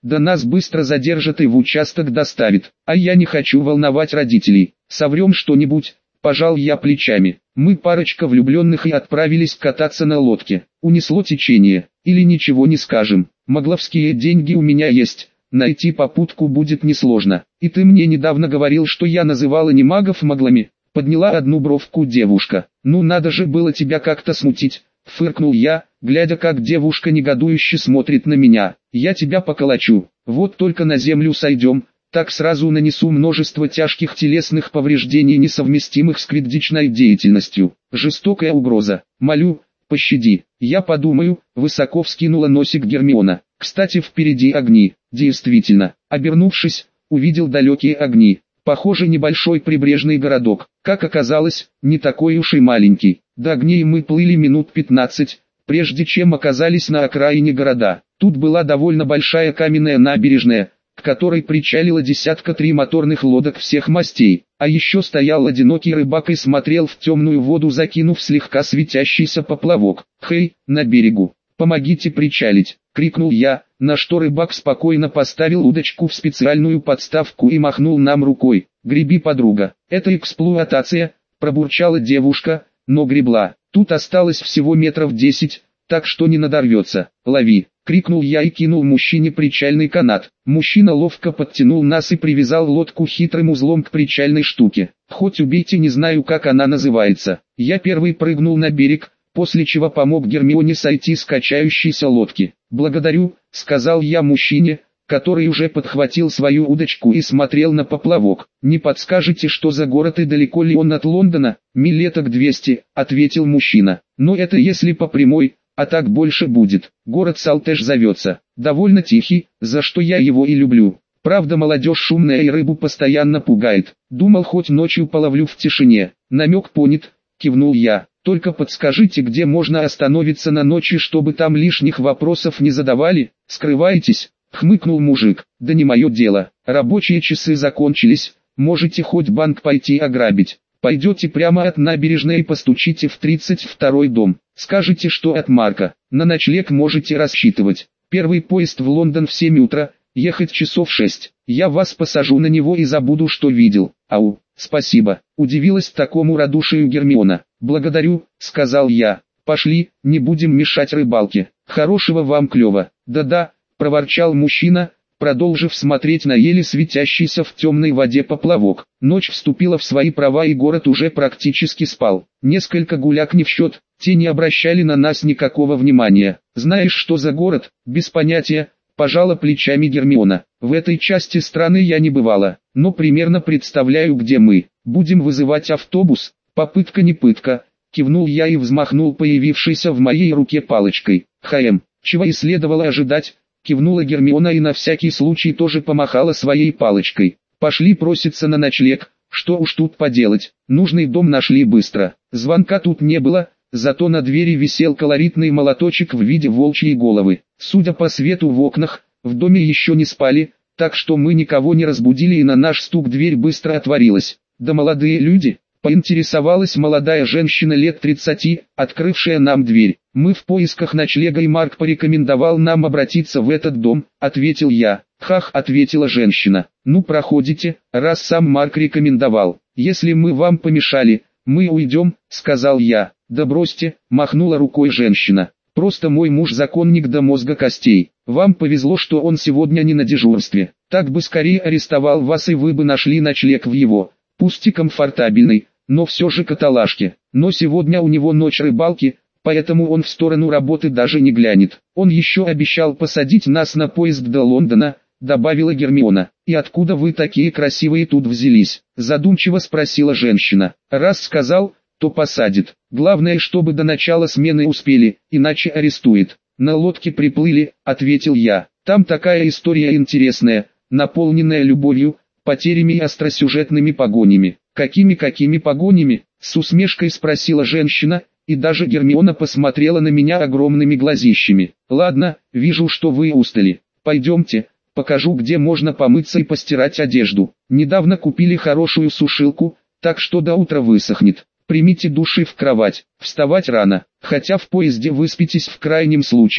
Да нас быстро задержат и в участок доставят. А я не хочу волновать родителей. Соврем что-нибудь, пожал я плечами. Мы парочка влюбленных и отправились кататься на лодке. Унесло течение. Или ничего не скажем. Могловские деньги у меня есть. Найти попутку будет несложно. И ты мне недавно говорил, что я называла немагов моглами. Подняла одну бровку девушка. Ну надо же было тебя как-то смутить. Фыркнул я, глядя как девушка негодующе смотрит на меня. Я тебя поколочу. Вот только на землю сойдем, так сразу нанесу множество тяжких телесных повреждений, несовместимых с квиддичной деятельностью. Жестокая угроза. Молю, пощади. Я подумаю, высоко вскинула носик Гермиона. Кстати, впереди огни. Действительно, обернувшись, увидел далекие огни. Похоже, небольшой прибрежный городок. Как оказалось, не такой уж и маленький. До огней мы плыли минут 15, прежде чем оказались на окраине города. Тут была довольно большая каменная набережная, к которой причалило десятка 3 моторных лодок всех мастей. А еще стоял одинокий рыбак и смотрел в темную воду, закинув слегка светящийся поплавок. «Хей, на берегу! Помогите причалить!» — крикнул я, на что рыбак спокойно поставил удочку в специальную подставку и махнул нам рукой. «Греби, подруга, это эксплуатация», — пробурчала девушка, но гребла. Тут осталось всего метров 10, так что не надорвется. «Лови!» — крикнул я и кинул мужчине причальный канат. Мужчина ловко подтянул нас и привязал лодку хитрым узлом к причальной штуке. Хоть убейте, не знаю, как она называется. Я первый прыгнул на берег, после чего помог Гермионе сойти с качающейся лодки. «Благодарю», — сказал я мужчине, который уже подхватил свою удочку и смотрел на поплавок. «Не подскажете, что за город и далеко ли он от Лондона?» «Милеток 200», — ответил мужчина. «Но это если по прямой, а так больше будет. Город Салтеш зовется. Довольно тихий, за что я его и люблю. Правда, молодежь шумная и рыбу постоянно пугает. Думал, хоть ночью половлю в тишине». «Намек понят», — кивнул я. «Только подскажите, где можно остановиться на ночи, чтобы там лишних вопросов не задавали?» «Скрываетесь?» — хмыкнул мужик. «Да не мое дело. Рабочие часы закончились, можете хоть банк пойти ограбить. Пойдете прямо от набережной и постучите в 32-й дом. Скажите, что от Марка. На ночлег можете рассчитывать. Первый поезд в Лондон в 7 утра, ехать часов 6. Я вас посажу на него и забуду, что видел». «Ау, спасибо», — удивилась такому радушию Гермиона. «Благодарю», — сказал я. «Пошли, не будем мешать рыбалке. Хорошего вам клёва». «Да-да», — проворчал мужчина, продолжив смотреть на еле светящийся в темной воде поплавок. Ночь вступила в свои права и город уже практически спал. Несколько гуляк не в счет, те не обращали на нас никакого внимания. «Знаешь, что за город?» «Без понятия», — пожала плечами Гермиона. «В этой части страны я не бывала, но примерно представляю, где мы. Будем вызывать автобус?» «Попытка не пытка», — кивнул я и взмахнул появившейся в моей руке палочкой. Чего и следовало ожидать, кивнула Гермиона и на всякий случай тоже помахала своей палочкой. «Пошли проситься на ночлег, что уж тут поделать, нужный дом нашли быстро». Звонка тут не было, зато на двери висел колоритный молоточек в виде волчьей головы. Судя по свету в окнах, в доме еще не спали, так что мы никого не разбудили и на наш стук дверь быстро отворилась. «Да молодые люди», — поинтересовалась молодая женщина лет 30, открывшая нам дверь. «Мы в поисках ночлега и Марк порекомендовал нам обратиться в этот дом», — ответил я. «Хах», — ответила женщина. «Ну проходите, раз сам Марк рекомендовал. Если мы вам помешали, мы уйдем», — сказал я. «Да бросьте», — махнула рукой женщина. «Просто мой муж законник до мозга костей. Вам повезло, что он сегодня не на дежурстве. Так бы скорее арестовал вас и вы бы нашли ночлег в его, пусть и комфортабельной, но все же каталажке. Но сегодня у него ночь рыбалки, поэтому он в сторону работы даже не глянет. Он еще обещал посадить нас на поезд до Лондона», — добавила Гермиона. «И откуда вы такие красивые тут взялись?» — задумчиво спросила женщина. «Раз сказал, то посадит. Главное, чтобы до начала смены успели, иначе арестует». «На лодке приплыли», — ответил я. «Там такая история интересная, наполненная любовью, потерями и остросюжетными погонями». «Какими погонями?» — с усмешкой спросила женщина, и даже Гермиона посмотрела на меня огромными глазищами. «Ладно, вижу, что вы устали. Пойдемте, покажу, где можно помыться и постирать одежду. Недавно купили хорошую сушилку, так что до утра высохнет. Примите душ и в кровать. Вставать рано, хотя в поезде выспитесь в крайнем случае»,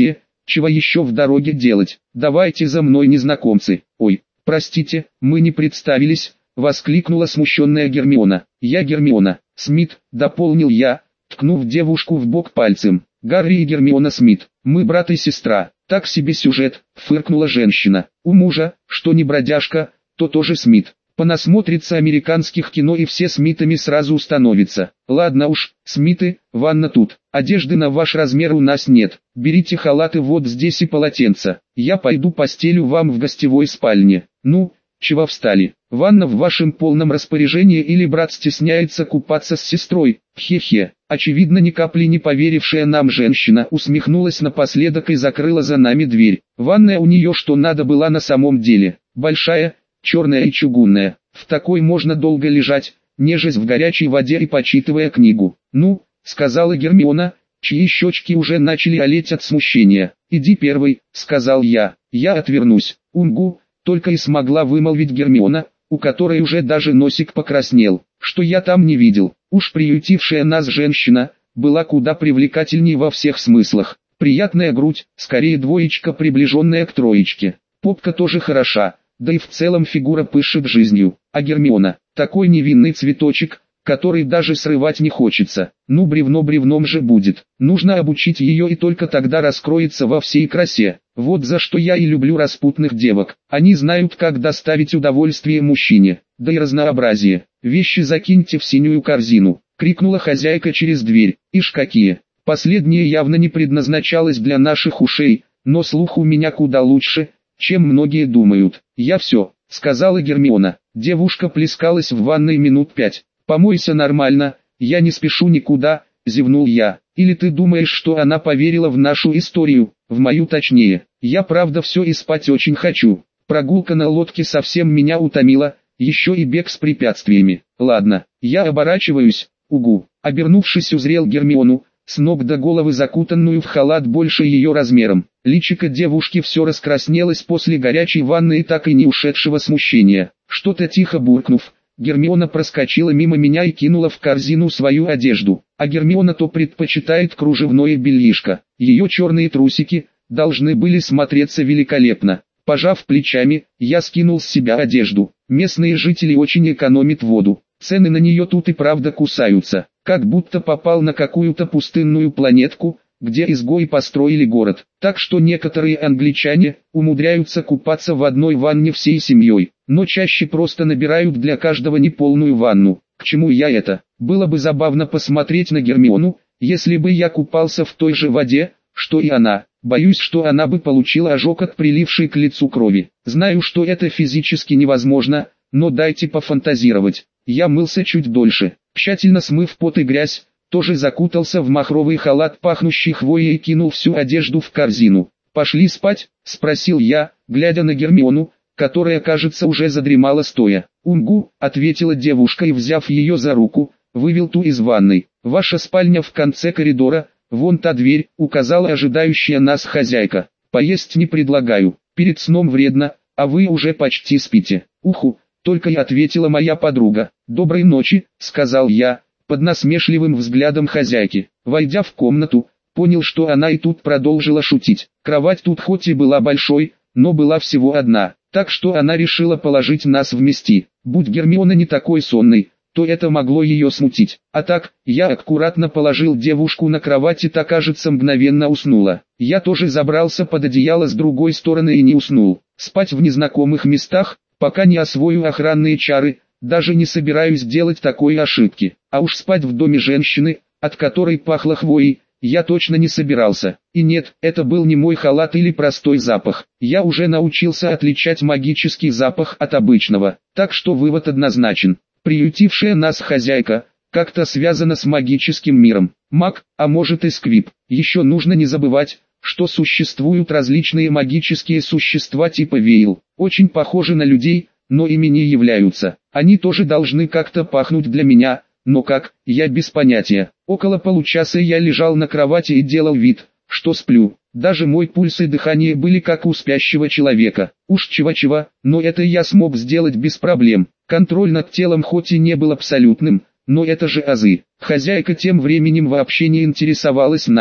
чего еще в дороге делать? Давайте за мной, незнакомцы. Ой, простите, мы не представились, воскликнула смущенная Гермиона. Я Гермиона Смит, дополнил я, ткнув девушку в бок пальцем. Гарри и Гермиона Смит, мы брат и сестра. Так себе сюжет, фыркнула женщина. У мужа, что не бродяжка, то тоже Смит. Понасмотрится американских кино и все Смитами сразу установится. Ладно уж, Смиты, ванна тут. Одежды на ваш размер у нас нет. Берите халаты вот здесь и полотенца. Я пойду постелю вам в гостевой спальне. Ну, чего встали? Ванна в вашем полном распоряжении или брат стесняется купаться с сестрой? Хе-хе. Очевидно, ни капли не поверившая нам женщина усмехнулась напоследок и закрыла за нами дверь. Ванная у нее что надо была на самом деле. Большая, черная и чугунная. В такой можно долго лежать, нежесть в горячей воде и почитывая книгу. Ну, сказала Гермиона, чьи щечки уже начали олеть от смущения. Иди первый, сказал я. Я отвернусь. Умгу, только и смогла вымолвить Гермиона, у которой уже даже носик покраснел. Что я там не видел. Уж приютившая нас женщина была куда привлекательней во всех смыслах. Приятная грудь, скорее двоечка, приближенная к троечке. Попка тоже хороша, да и в целом фигура пышет жизнью. А Гермиона, такой невинный цветочек, который даже срывать не хочется. Ну бревно бревном же будет. Нужно обучить ее, и только тогда раскроется во всей красе. Вот за что я и люблю распутных девок. Они знают, как доставить удовольствие мужчине, да и разнообразие. Вещи закиньте в синюю корзину, крикнула хозяйка через дверь. Ишь какие. Последнее явно не предназначалось для наших ушей, но слух у меня куда лучше, чем многие думают. Я все, сказала Гермиона. Девушка плескалась в ванной минут 5. Помойся нормально, я не спешу никуда, зевнул я. Или ты думаешь, что она поверила в нашу историю, в мою точнее. Я правда все и спать очень хочу. Прогулка на лодке совсем меня утомила, еще и бег с препятствиями. Ладно, я оборачиваюсь, угу. Обернувшись, узрел Гермиону, с ног до головы закутанную в халат больше ее размером. Личико девушки все раскраснелось после горячей ванны и так и не ушедшего смущения. Что-то тихо буркнув, Гермиона проскочила мимо меня и кинула в корзину свою одежду. А Гермиона то предпочитает кружевное бельишко. Ее черные трусики должны были смотреться великолепно. Пожав плечами, я скинул с себя одежду. Местные жители очень экономят воду. Цены на нее тут и правда кусаются. Как будто попал на какую-то пустынную планетку, где изгои построили город. Так что некоторые англичане умудряются купаться в одной ванне всей семьей, но чаще просто набирают для каждого неполную ванну. К чему я это? Было бы забавно посмотреть на Гермиону, если бы я купался в той же воде, что и она. Боюсь, что она бы получила ожог от прилившей к лицу крови. Знаю, что это физически невозможно, но дайте пофантазировать. Я мылся чуть дольше, тщательно смыв пот и грязь, тоже закутался в махровый халат, пахнущий хвоей, и кинул всю одежду в корзину. «Пошли спать?» – спросил я, глядя на Гермиону, которая, кажется, уже задремала стоя. «Умгу», – ответила девушка и, взяв ее за руку, вывел ту из ванной. «Ваша спальня в конце коридора, вон та дверь», – указала ожидающая нас хозяйка. «Поесть не предлагаю, перед сном вредно, а вы уже почти спите». «Уху», – только и ответила моя подруга. «Доброй ночи», – сказал я, под насмешливым взглядом хозяйки. Войдя в комнату, понял, что она и тут продолжила шутить. Кровать тут хоть и была большой, но была всего одна, так что она решила положить нас вместе. Будь Гермиона не такой сонной, то это могло ее смутить. А так, я аккуратно положил девушку на кровать, и та, кажется, мгновенно уснула. Я тоже забрался под одеяло с другой стороны и не уснул. Спать в незнакомых местах, пока не освою охранные чары, даже не собираюсь делать такой ошибки. А уж спать в доме женщины, от которой пахло хвоей, я точно не собирался. И нет, это был не мой халат или простой запах. Я уже научился отличать магический запах от обычного. Так что вывод однозначен. Приютившая нас хозяйка как-то связана с магическим миром. Маг, а может и сквиб. Еще нужно не забывать, что существуют различные магические существа типа Вейл. Очень похожи на людей, но ими не являются. Они тоже должны как-то пахнуть для меня, но как, я без понятия. Около получаса я лежал на кровати и делал вид, что сплю. Даже мой пульс и дыхание были как у спящего человека. Уж чего-чего, но это я смог сделать без проблем. Контроль над телом хоть и не был абсолютным, но это же азы. Хозяйка тем временем вообще не интересовалась нами.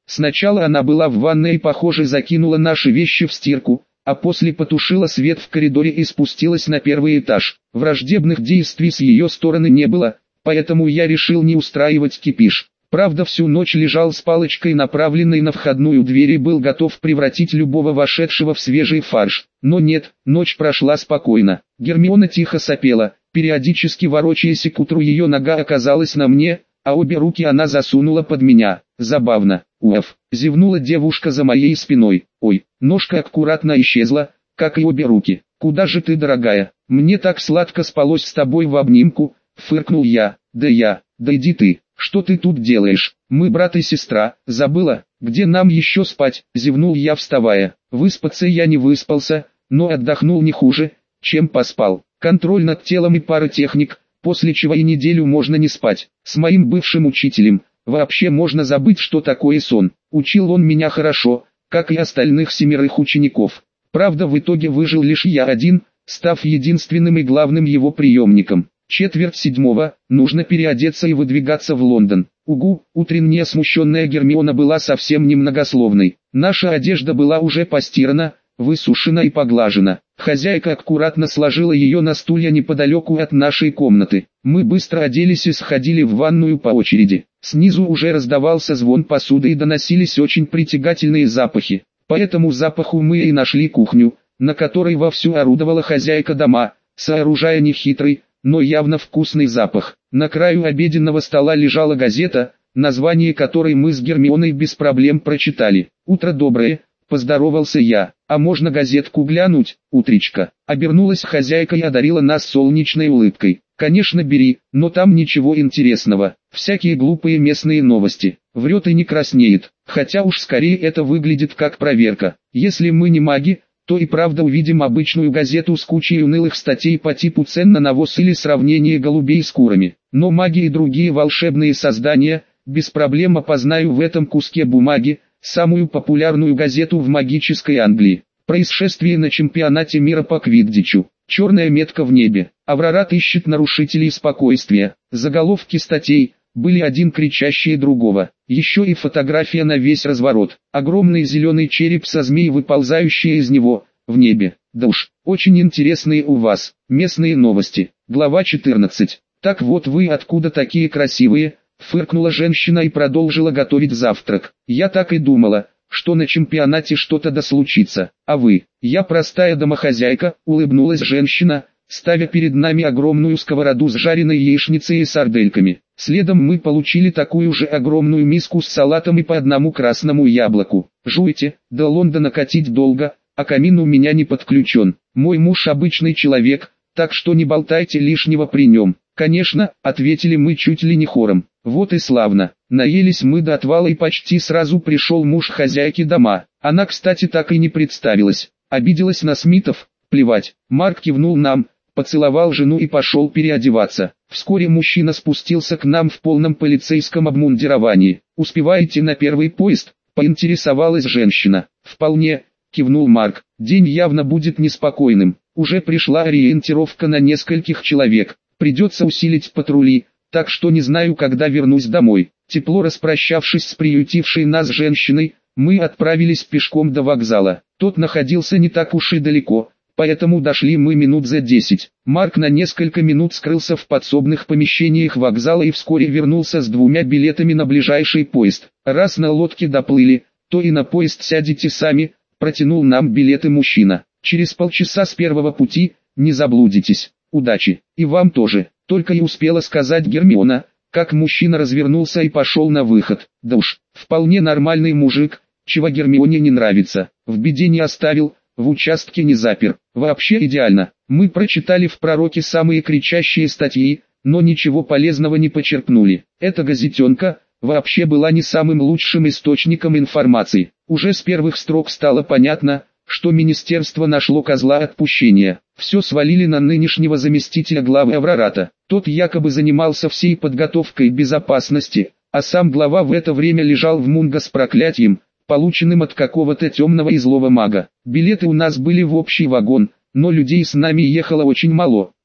Сначала она была в ванной и, похоже, закинула наши вещи в стирку, а после потушила свет в коридоре и спустилась на первый этаж. Враждебных действий с ее стороны не было, поэтому я решил не устраивать кипиш. Правда, всю ночь лежал с палочкой, направленной на входную дверь, и был готов превратить любого вошедшего в свежий фарш. Но нет, ночь прошла спокойно. Гермиона тихо сопела, периодически ворочаясь, и к утру ее нога оказалась на мне, а обе руки она засунула под меня. Забавно. Уф, зевнула девушка за моей спиной. Ой, ножка аккуратно исчезла, как и обе руки. Куда же ты, дорогая? Мне так сладко спалось с тобой в обнимку, фыркнул я. Да иди ты. Что ты тут делаешь? Мы брат и сестра, забыла, где нам еще спать, зевнул я, вставая. Выспаться я не выспался, но отдохнул не хуже, чем поспал. Контроль над телом и пара техник, после чего и неделю можно не спать. С моим бывшим учителем, вообще можно забыть, что такое сон. Учил он меня хорошо, как и остальных 7 учеников. Правда, в итоге выжил лишь я один, став единственным и главным его приемником. 6:45, нужно переодеться и выдвигаться в Лондон. Угу, утренняя смущенная Гермиона была совсем немногословной. Наша одежда была уже постирана, высушена и поглажена. Хозяйка аккуратно сложила ее на стулья неподалеку от нашей комнаты. Мы быстро оделись и сходили в ванную по очереди. Снизу уже раздавался звон посуды и доносились очень притягательные запахи. По этому запаху мы и нашли кухню, на которой вовсю орудовала хозяйка дома, сооружая нехитрый, но явно вкусный запах. На краю обеденного стола лежала газета, название которой мы с Гермионой без проблем прочитали. «Утро доброе», — поздоровался я. «А можно газетку глянуть, утречка?» Обернулась хозяйка и одарила нас солнечной улыбкой. «Конечно, бери, но там ничего интересного, всякие глупые местные новости». Врет и не краснеет, хотя уж скорее это выглядит как проверка. Если мы не маги, то и правда увидим обычную газету с кучей унылых статей по типу цен на навоз или сравнение голубей с курами. Но маги и другие волшебные создания, без проблем опознаю в этом куске бумаги самую популярную газету в магической Англии. Происшествие на чемпионате мира по квиддичу. Черная метка в небе. Аврорат ищет нарушителей спокойствия. Заголовки статей были один кричащее другого. Еще и фотография на весь разворот. Огромный зеленый череп со змеей, выползающий из него, в небе. Да уж, очень интересные у вас местные новости. Глава 14. Так вот вы откуда такие красивые, фыркнула женщина и продолжила готовить завтрак. Я так и думала, что на чемпионате что-то да случится. А вы? Я простая домохозяйка, улыбнулась женщина, ставя перед нами огромную сковороду с жареной яичницей и сардельками. Следом мы получили такую же огромную миску с салатом и по одному красному яблоку. Жуйте, до Лондона катить долго, а камин у меня не подключен. Мой муж обычный человек, так что не болтайте лишнего при нем. Конечно, ответили мы чуть ли не хором. Вот и славно. Наелись мы до отвала и почти сразу пришел муж хозяйки дома. Она, кстати, так и не представилась. Обиделась на Смитов? Плевать. Марк кивнул нам, поцеловал жену и пошел переодеваться. Вскоре мужчина спустился к нам в полном полицейском обмундировании. «Успеваете на первый поезд?» — поинтересовалась женщина. «Вполне», — кивнул Марк. «День явно будет неспокойным. Уже пришла ориентировка на нескольких человек. Придется усилить патрули, так что не знаю, когда вернусь домой». Тепло распрощавшись с приютившей нас женщиной, мы отправились пешком до вокзала. Тот находился не так уж и далеко, поэтому дошли мы минут за 10. Марк на несколько минут скрылся в подсобных помещениях вокзала и вскоре вернулся с 2 билетами на ближайший поезд. «Раз на лодке доплыли, то и на поезд сядете сами», — протянул нам билеты мужчина. «Через полчаса с первого пути, не заблудитесь. Удачи, и вам тоже», — только и успела сказать Гермиона, как мужчина развернулся и пошел на выход. Да уж, вполне нормальный мужик, чего Гермионе не нравится. В беде не оставил, в участке не запер. Вообще идеально. Мы прочитали в «Пророке» самые кричащие статьи, но ничего полезного не почерпнули. Эта газетенка вообще была не самым лучшим источником информации. Уже с первых строк стало понятно, что министерство нашло козла отпущения. Все свалили на нынешнего заместителя главы Аврората. Тот якобы занимался всей подготовкой безопасности, а сам глава в это время лежал в Мунго с проклятием, полученным от какого-то темного и злого мага. Билеты у нас были в общий вагон, но людей с нами ехало очень мало.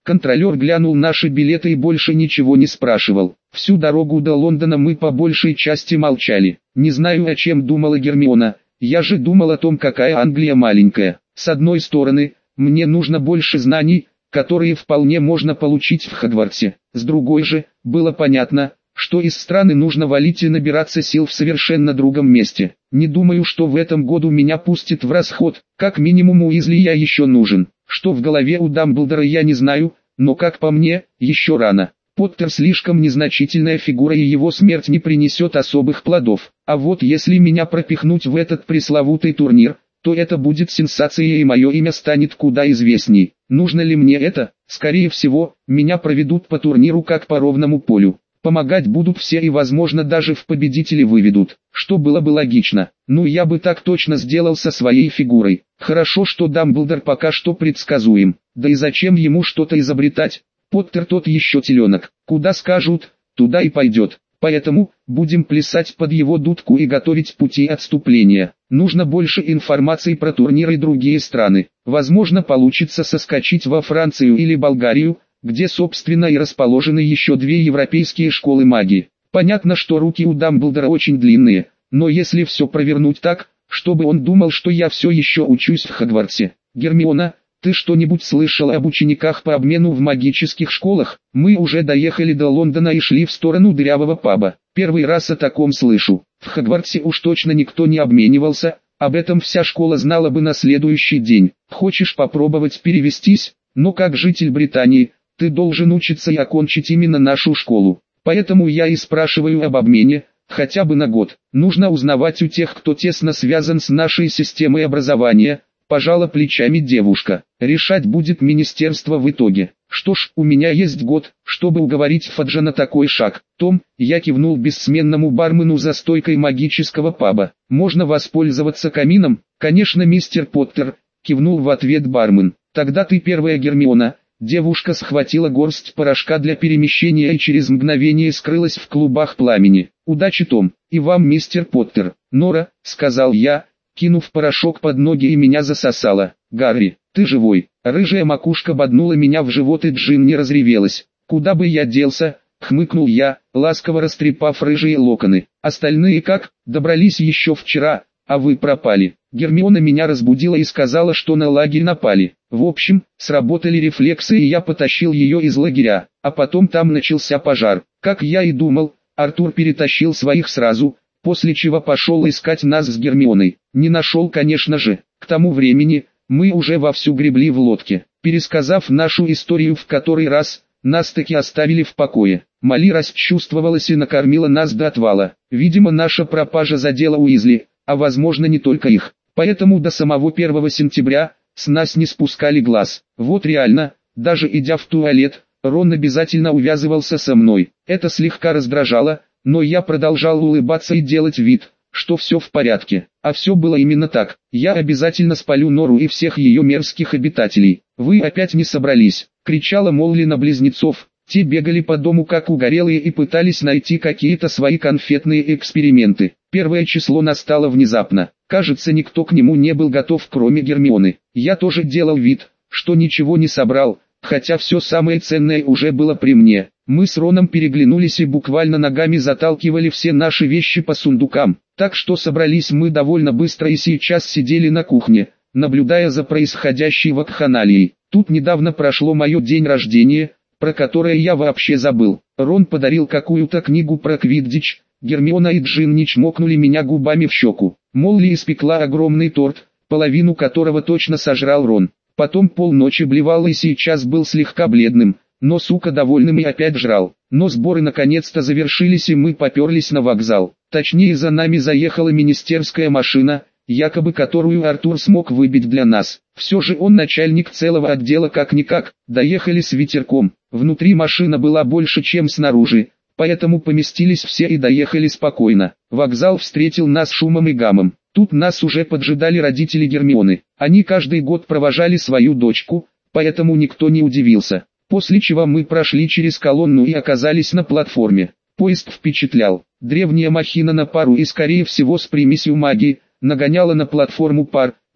Контролер глянул наши билеты и больше ничего не спрашивал. Всю дорогу до Лондона мы по большей части молчали. Не знаю, о чем думала Гермиона. Я же думал о том, какая Англия маленькая. С одной стороны, мне нужно больше знаний, которые вполне можно получить в Хогвартсе. С другой же, было понятно, что из страны нужно валить и набираться сил в совершенно другом месте. Не думаю, что в этом году меня пустят в расход, как минимум Уизли я еще нужен. Что в голове у Дамблдора я не знаю, но как по мне, еще рано. Поттер слишком незначительная фигура и его смерть не принесет особых плодов. А вот если меня пропихнуть в этот пресловутый турнир, то это будет сенсацией и мое имя станет куда известней. Нужно ли мне это? Скорее всего, меня проведут по турниру как по ровному полю. Помогать будут все и возможно даже в победители выведут, что было бы логично. Ну я бы так точно сделал со своей фигурой. Хорошо, что Дамблдор пока что предсказуем. Да и зачем ему что-то изобретать? Поттер тот еще теленок. Куда скажут, туда и пойдет. Поэтому, будем плясать под его дудку и готовить пути отступления. Нужно больше информации про турниры и другие страны. Возможно, получится соскочить во Францию или Болгарию, где собственно и расположены еще 2 европейские школы магии. Понятно, что руки у Дамблдора очень длинные, но если все провернуть так, чтобы он думал, что я все еще учусь в Хогвартсе. Гермиона, ты что-нибудь слышала об учениках по обмену в магических школах? Мы уже доехали до Лондона и шли в сторону дырявого паба. Первый раз о таком слышу. В Хогвартсе уж точно никто не обменивался, об этом вся школа знала бы на следующий день. Хочешь попробовать перевестись? Но как житель Британии, ты должен учиться и окончить именно нашу школу. Поэтому я и спрашиваю об обмене, хотя бы на год. Нужно узнавать у тех, кто тесно связан с нашей системой образования. Пожала плечами девушка. Решать будет министерство в итоге. Что ж, у меня есть год, чтобы уговорить Фаджа на такой шаг. Том, я кивнул бессменному бармену за стойкой магического паба. Можно воспользоваться камином? Конечно, мистер Поттер, кивнул в ответ бармен. Тогда ты первая, Гермиона. Девушка схватила горсть порошка для перемещения и через мгновение скрылась в клубах пламени. «Удачи, Том, и вам, мистер Поттер». «Нора», — сказал я, кинув порошок под ноги и меня засосало. «Гарри, ты живой?» Рыжая макушка боднула меня в живот и Джин не разревелась. «Куда бы я делся?» — хмыкнул я, ласково растрепав рыжие локоны. «Остальные как? Добрались еще вчера, а вы пропали». Гермиона меня разбудила и сказала, что на лагерь напали. В общем, сработали рефлексы и я потащил ее из лагеря, а потом там начался пожар. Как я и думал, Артур перетащил своих сразу, после чего пошел искать нас с Гермионой. Не нашел, конечно же. К тому времени, мы уже вовсю гребли в лодке. Пересказав нашу историю в который раз, нас таки оставили в покое. Молли расчувствовалась и накормила нас до отвала. Видимо, наша пропажа задела Уизли, а возможно не только их. Поэтому до самого 1 сентября с нас не спускали глаз. Вот реально, даже идя в туалет, Рон обязательно увязывался со мной. Это слегка раздражало, но я продолжал улыбаться и делать вид, что все в порядке. А все было именно так. Я обязательно спалю Нору и всех ее мерзких обитателей. «Вы опять не собрались?» — кричала Молли на близнецов. Те бегали по дому как угорелые и пытались найти какие-то свои конфетные эксперименты. 1 число настало внезапно. Кажется, никто к нему не был готов, кроме Гермионы. Я тоже делал вид, что ничего не собрал, хотя все самое ценное уже было при мне. Мы с Роном переглянулись и буквально ногами заталкивали все наши вещи по сундукам. Так что собрались мы довольно быстро и сейчас сидели на кухне, наблюдая за происходящей вакханалией. Тут недавно прошло мое день рождения, про которое я вообще забыл. Рон подарил какую-то книгу про квиддич. Гермиона и Джин не чмокнули меня губами в щеку. Молли испекла огромный торт, половину которого точно сожрал Рон. Потом полночи блевал и сейчас был слегка бледным, но сука довольным и опять жрал. Но сборы наконец-то завершились и мы поперлись на вокзал. Точнее, за нами заехала министерская машина, якобы которую Артур смог выбить для нас. Все же он начальник целого отдела как-никак. Доехали с ветерком. Внутри машина была больше, чем снаружи, поэтому поместились все и доехали спокойно. Вокзал встретил нас шумом и гамом. Тут нас уже поджидали родители Гермионы. Они каждый год провожали свою дочку, поэтому никто не удивился. После чего мы прошли через колонну и оказались на платформе. Поезд впечатлял. Древняя махина на пару и скорее всего с примесью магии, нагоняла на платформу пар,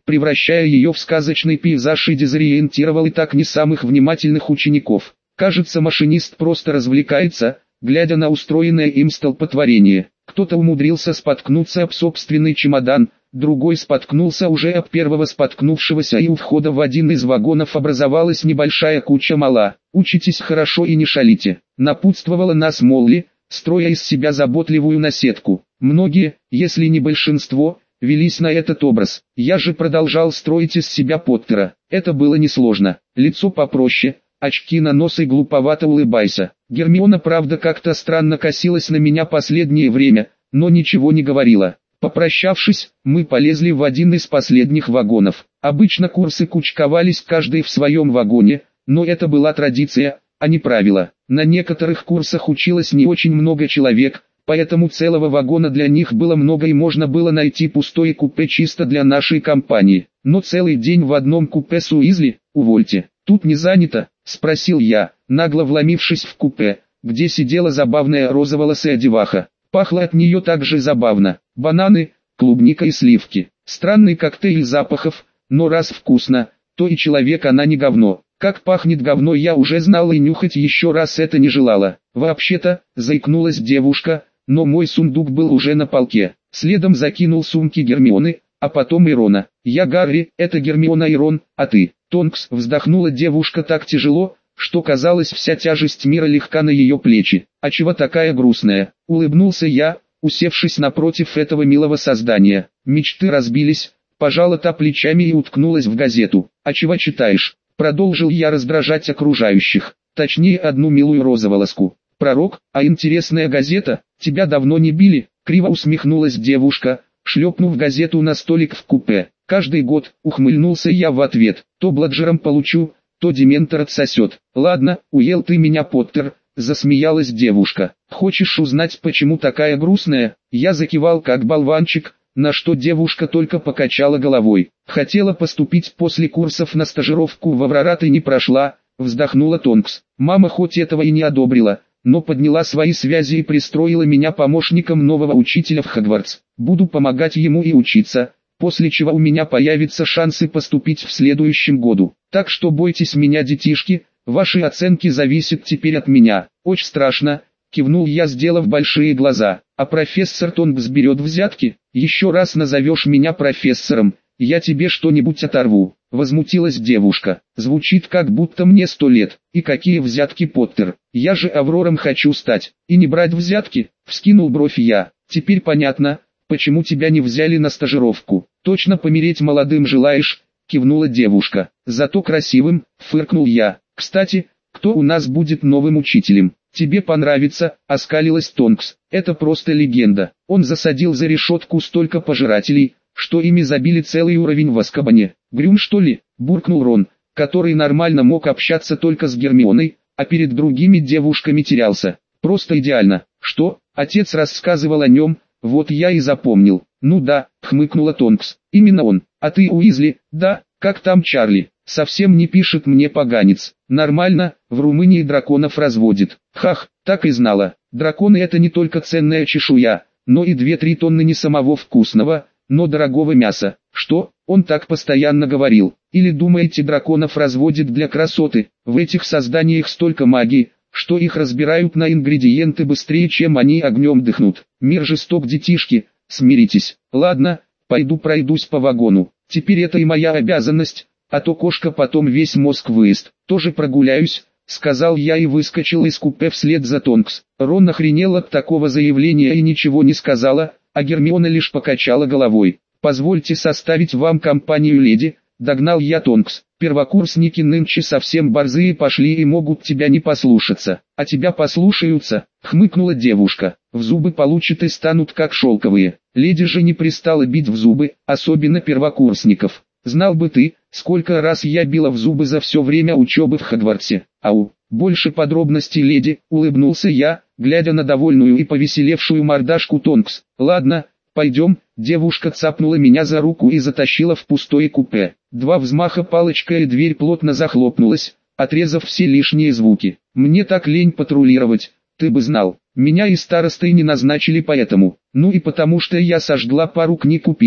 превращая ее в сказочный пейзаж и дезориентировал и так не самых внимательных учеников. Кажется, машинист просто развлекается, глядя на устроенное им столпотворение. Кто-то умудрился споткнуться об собственный чемодан, другой споткнулся уже об первого споткнувшегося, и у входа в один из вагонов образовалась небольшая куча мала. «Учитесь хорошо и не шалите», напутствовала нас Молли, строя из себя заботливую наседку. Многие, если не большинство, велись на этот образ. Я же продолжал строить из себя Поттера. Это было несложно. Лицо попроще, очки на нос и глуповато улыбайся. Гермиона правда как-то странно косилась на меня последнее время, но ничего не говорила. Попрощавшись, мы полезли в один из последних вагонов. Обычно курсы кучковались каждый в своем вагоне, но это была традиция, а не правило. На некоторых курсах училось не очень много человек, поэтому целого вагона для них было много и можно было найти пустое купе чисто для нашей компании. Но целый день в одном купе с Уизли, увольте. «Тут не занято?» – спросил я, нагло вломившись в купе, где сидела забавная розоволосая деваха. Пахло от нее так же забавно. Бананы, клубника и сливки. Странный коктейль запахов, но раз вкусно, то и человек она не говно. Как пахнет говно я уже знала и нюхать еще раз это не желала. Вообще-то, заикнулась девушка, но мой сундук был уже на полке. Следом закинул сумки Гермионы, а потом и Рона. «Я Гарри, это Гермиона и Рон, а ты?» «Тонкс», вздохнула девушка так тяжело, что казалось вся тяжесть мира легка на ее плечи. «А чего такая грустная?» Улыбнулся я, усевшись напротив этого милого создания. Мечты разбились, пожала та плечами и уткнулась в газету. «А чего читаешь?» Продолжил я раздражать окружающих, точнее одну милую розоволоску. «Пророк, а интересная газета, тебя давно не били?» Криво усмехнулась девушка, шлепнув газету на столик в купе. «Каждый год», ухмыльнулся я в ответ, «то бладжером получу, то дементор отсосет». «Ладно, уел ты меня, Поттер», засмеялась девушка. «Хочешь узнать, почему такая грустная?» Я закивал как болванчик, на что девушка только покачала головой. «Хотела поступить после курсов на стажировку в Аврорат и не прошла», вздохнула Тонкс. «Мама хоть этого и не одобрила, но подняла свои связи и пристроила меня помощником нового учителя в Хогвартс. Буду помогать ему и учиться, после чего у меня появятся шансы поступить в следующем году. Так что бойтесь меня, детишки, ваши оценки зависят теперь от меня». «Очень страшно», кивнул я, сделав большие глаза. «А профессор Тонкс берет взятки? Еще раз назовешь меня профессором, я тебе что-нибудь оторву», возмутилась девушка. «Звучит как будто мне 100 лет. И какие взятки, Поттер? Я же Аврором хочу стать. И не брать взятки?» Вскинул бровь я. «Теперь понятно, почему тебя не взяли на стажировку. Точно помереть молодым желаешь?» Кивнула девушка. «Зато красивым», фыркнул я. «Кстати, кто у нас будет новым учителем?» «Тебе понравится», оскалилась Тонкс. «Это просто легенда. Он засадил за решетку столько пожирателей, что ими забили целый уровень в Азкабане». «Грюм, что ли?» буркнул Рон, который нормально мог общаться только с Гермионой, а перед другими девушками терялся. «Просто идеально». «Что?» Отец рассказывал о нем, вот я и запомнил. «Ну да», хмыкнула Тонкс. «Именно он. А ты Уизли?» «Да, как там Чарли?» «Совсем не пишет мне поганец». «Нормально, в Румынии драконов разводит». «Хах, так и знала. Драконы — это не только ценная чешуя, но и 2-3 тонны не самого вкусного, но дорогого мяса». «Что?» Он так постоянно говорил. «Или думаете, драконов разводит для красоты?» В этих созданиях столько магии, что их разбирают на ингредиенты быстрее, чем они огнем дыхнут. Мир жесток, детишки, смиритесь. Ладно, пойду пройдусь по вагону. Теперь это и моя обязанность, а то кошка потом весь мозг выест. Тоже прогуляюсь», сказал я и выскочил из купе вслед за Тонкс. Рон охренел от такого заявления и ничего не сказала, а Гермиона лишь покачала головой. «Позвольте составить вам компанию, леди», догнал я Тонкс. «Первокурсники нынче совсем борзые пошли и могут тебя не послушаться». «А тебя послушаются», хмыкнула девушка. «В зубы получат и станут как шелковые». Леди же не пристала бить в зубы, особенно первокурсников. «Знал бы ты, сколько раз я била в зубы за все время учебы в Хогвартсе». «Ау, больше подробностей, леди», улыбнулся я, глядя на довольную и повеселевшую мордашку Тонкс. «Ладно, пойдем». Девушка цапнула меня за руку и затащила в пустое купе. 2 взмаха палочкой, и дверь плотно захлопнулась, отрезав все лишние звуки. «Мне так лень патрулировать, ты бы знал. Меня и старостой не назначили поэтому. Ну и потому что я сожгла пару книг у Пинс,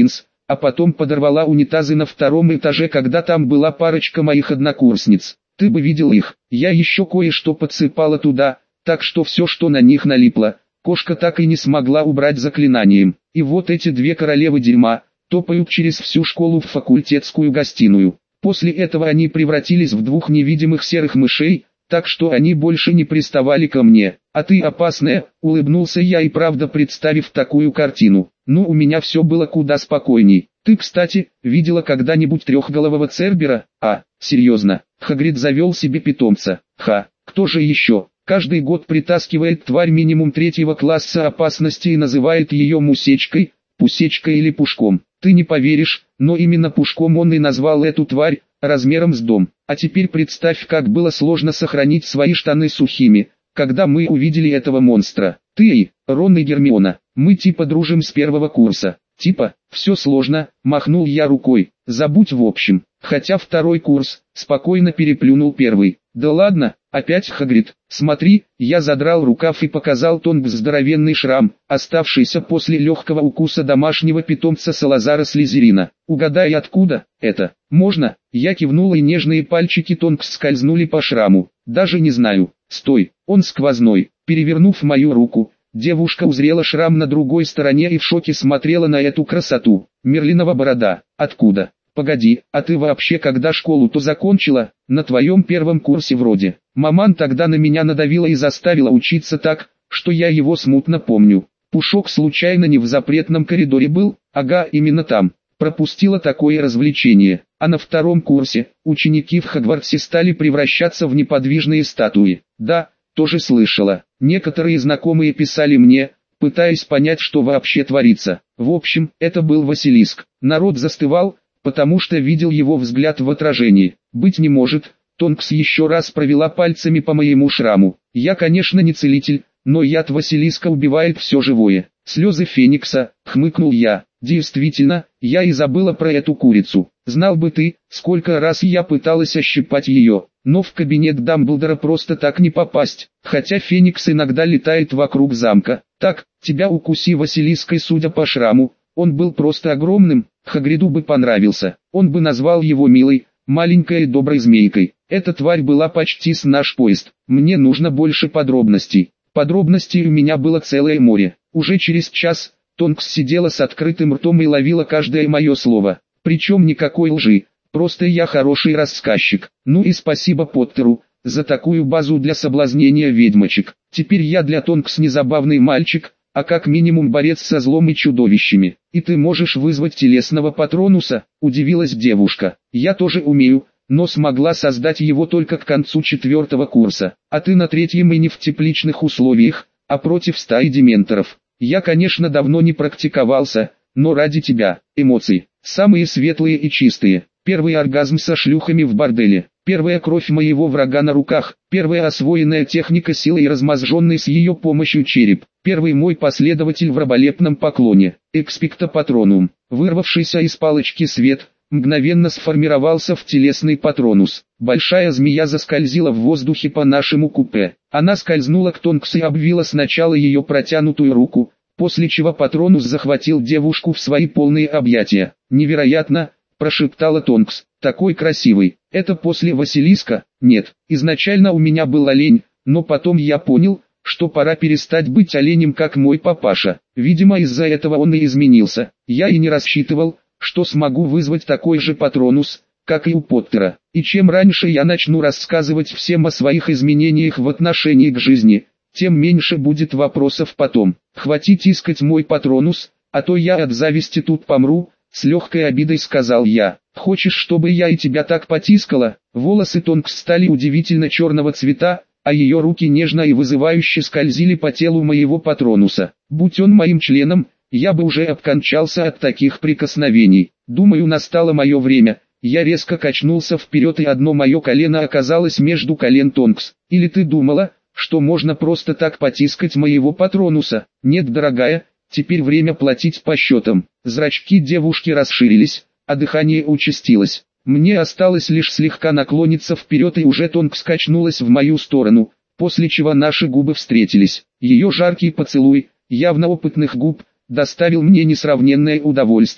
а потом подорвала унитазы на втором этаже, когда там была парочка моих однокурсниц. Ты бы видел их, я еще кое-что подсыпала туда, так что все, что на них налипло, кошка так и не смогла убрать заклинанием. И вот эти две королевы дерьма топают через всю школу в факультетскую гостиную. После этого они превратились в двух невидимых серых мышей, так что они больше не приставали ко мне. А ты опасная, улыбнулся я и правда, представив такую картину. Ну, у меня все было куда спокойней. Ты, кстати, видела когда-нибудь трехголового цербера? А, серьезно, Хагрид завел себе питомца. Кто же еще? Каждый год притаскивает тварь минимум 3-го класса опасности и называет ее Мусечкой, Пусечкой или Пушком. Ты не поверишь, но именно Пушком он и назвал эту тварь, размером с дом. А теперь представь, как было сложно сохранить свои штаны сухими, когда мы увидели этого монстра. Ты, Рон и Гермиона, мы типа дружим с первого курса. Типа, все сложно, махнул я рукой, забудь в общем. Хотя второй курс, спокойно переплюнул первый. Да ладно, опять Хагрид. Смотри, я задрал рукав и показал Тонкс здоровенный шрам, оставшийся после легкого укуса домашнего питомца Салазара Слизерина. Угадай, откуда это? Можно? Я кивнул, и нежные пальчики Тонкс скользнули по шраму. Даже не знаю. Стой, он сквозной. Перевернув мою руку, девушка узрела шрам на другой стороне и в шоке смотрела на эту красоту. Мерлинова борода. Откуда? Погоди, а ты вообще когда школу-то закончила? На твоем первом курсе вроде. Маман тогда на меня надавила и заставила учиться так, что я его смутно помню. Пушок случайно не в запретном коридоре был? Ага, именно там. Пропустила такое развлечение. А на втором курсе ученики в Хогвартсе стали превращаться в неподвижные статуи. Да, тоже слышала. Некоторые знакомые писали мне, пытаясь понять, что вообще творится. В общем, это был Василиск. Народ застывал, потому что видел его взгляд в отражении. Быть не может. Тонкс еще раз провела пальцами по моему шраму. Я, конечно, не целитель, но яд Василиска убивает все живое. Слезы Феникса, хмыкнул я. Действительно, я и забыла про эту курицу. Знал бы ты, сколько раз я пыталась ощипать ее, но в кабинет Дамблдора просто так не попасть. Хотя Феникс иногда летает вокруг замка. Так, тебя укуси Василиской, судя по шраму. Он был просто огромным, Хагриду бы понравился. Он бы назвал его милой, маленькой и доброй змейкой. Эта тварь была почти с наш поезд. Мне нужно больше подробностей. Подробностей у меня было целое море. Уже через час Тонкс сидела с открытым ртом и ловила каждое мое слово. Причем никакой лжи, просто я хороший рассказчик. Ну и спасибо Поттеру за такую базу для соблазнения ведьмочек. Теперь я для Тонкс не забавный мальчик, а как минимум борец со злом и чудовищами. И ты можешь вызвать телесного патронуса, удивилась девушка. Я тоже умею, но смогла создать его только к концу 4-го курса. А ты на 3-м и не в тепличных условиях, а против стаи дементоров. Я, конечно, давно не практиковался, но ради тебя. Эмоции, самые светлые и чистые. Первый оргазм со шлюхами в борделе. Первая кровь моего врага на руках. Первая освоенная техника силы и размозженный с ее помощью череп. Первый мой последователь в раболепном поклоне. Экспекто патронум. Вырвавшийся из палочки свет мгновенно сформировался в телесный патронус. Большая змея заскользила в воздухе по нашему купе. Она скользнула к Тонкс и обвила сначала ее протянутую руку, после чего патронус захватил девушку в свои полные объятия. «Невероятно!» – прошептала Тонкс. «Такой красивый. Это после Василиска?» «Нет, изначально у меня был олень, но потом я понял, что пора перестать быть оленем, как мой папаша. Видимо, из-за этого он и изменился. Я и не рассчитывал, что смогу вызвать такой же патронус, как и у Поттера. И чем раньше я начну рассказывать всем о своих изменениях в отношении к жизни, тем меньше будет вопросов потом. Хватит искать мой патронус, а то я от зависти тут помру», — с легкой обидой сказал я. «Хочешь, чтобы я и тебя так потискала?» Волосы Тонкс стали удивительно черного цвета, а ее руки нежно и вызывающе скользили по телу моего патронуса. Будь он моим членом, я бы уже обкончался от таких прикосновений. Думаю, настало мое время. Я резко качнулся вперед, и одно мое колено оказалось между колен Тонкс. «Или ты думала, что можно просто так потискать моего патронуса?» «Нет, дорогая, теперь время платить по счетам». Зрачки девушки расширились, а дыхание участилось. Мне осталось лишь слегка наклониться вперед, и уже Тонкс качнулась в мою сторону, после чего наши губы встретились. Ее жаркий поцелуй, явно опытных губ, доставил мне несравненное удовольствие.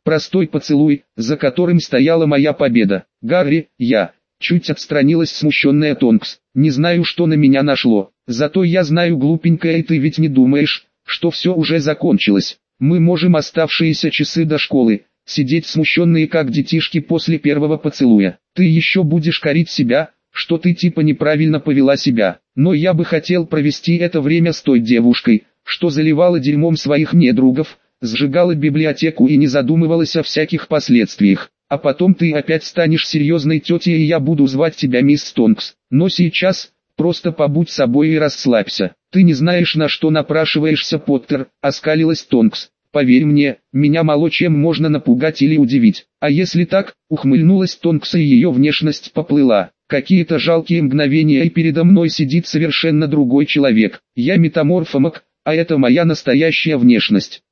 Простой поцелуй, за которым стояла моя победа. Гарри, я. Чуть отстранилась смущенная Тонкс. Не знаю, что на меня нашло. Зато я знаю, глупенькая, и ты ведь не думаешь, что все уже закончилось. Мы можем оставшиеся часы до школы сидеть смущенные как детишки после первого поцелуя. Ты еще будешь корить себя, что ты типа неправильно повела себя. Но я бы хотел провести это время с той девушкой, что заливала дерьмом своих недругов, сжигала библиотеку и не задумывалась о всяких последствиях. А потом ты опять станешь серьезной тетей, и я буду звать тебя мисс Тонкс. Но сейчас, просто побудь собой и расслабься. Ты не знаешь, на что напрашиваешься, Поттер, оскалилась Тонкс. Поверь мне, меня мало чем можно напугать или удивить. А если так, ухмыльнулась Тонкс, и ее внешность поплыла. Какие-то жалкие мгновения, и передо мной сидит совершенно другой человек. Я метаморфомаг, а это моя настоящая внешность.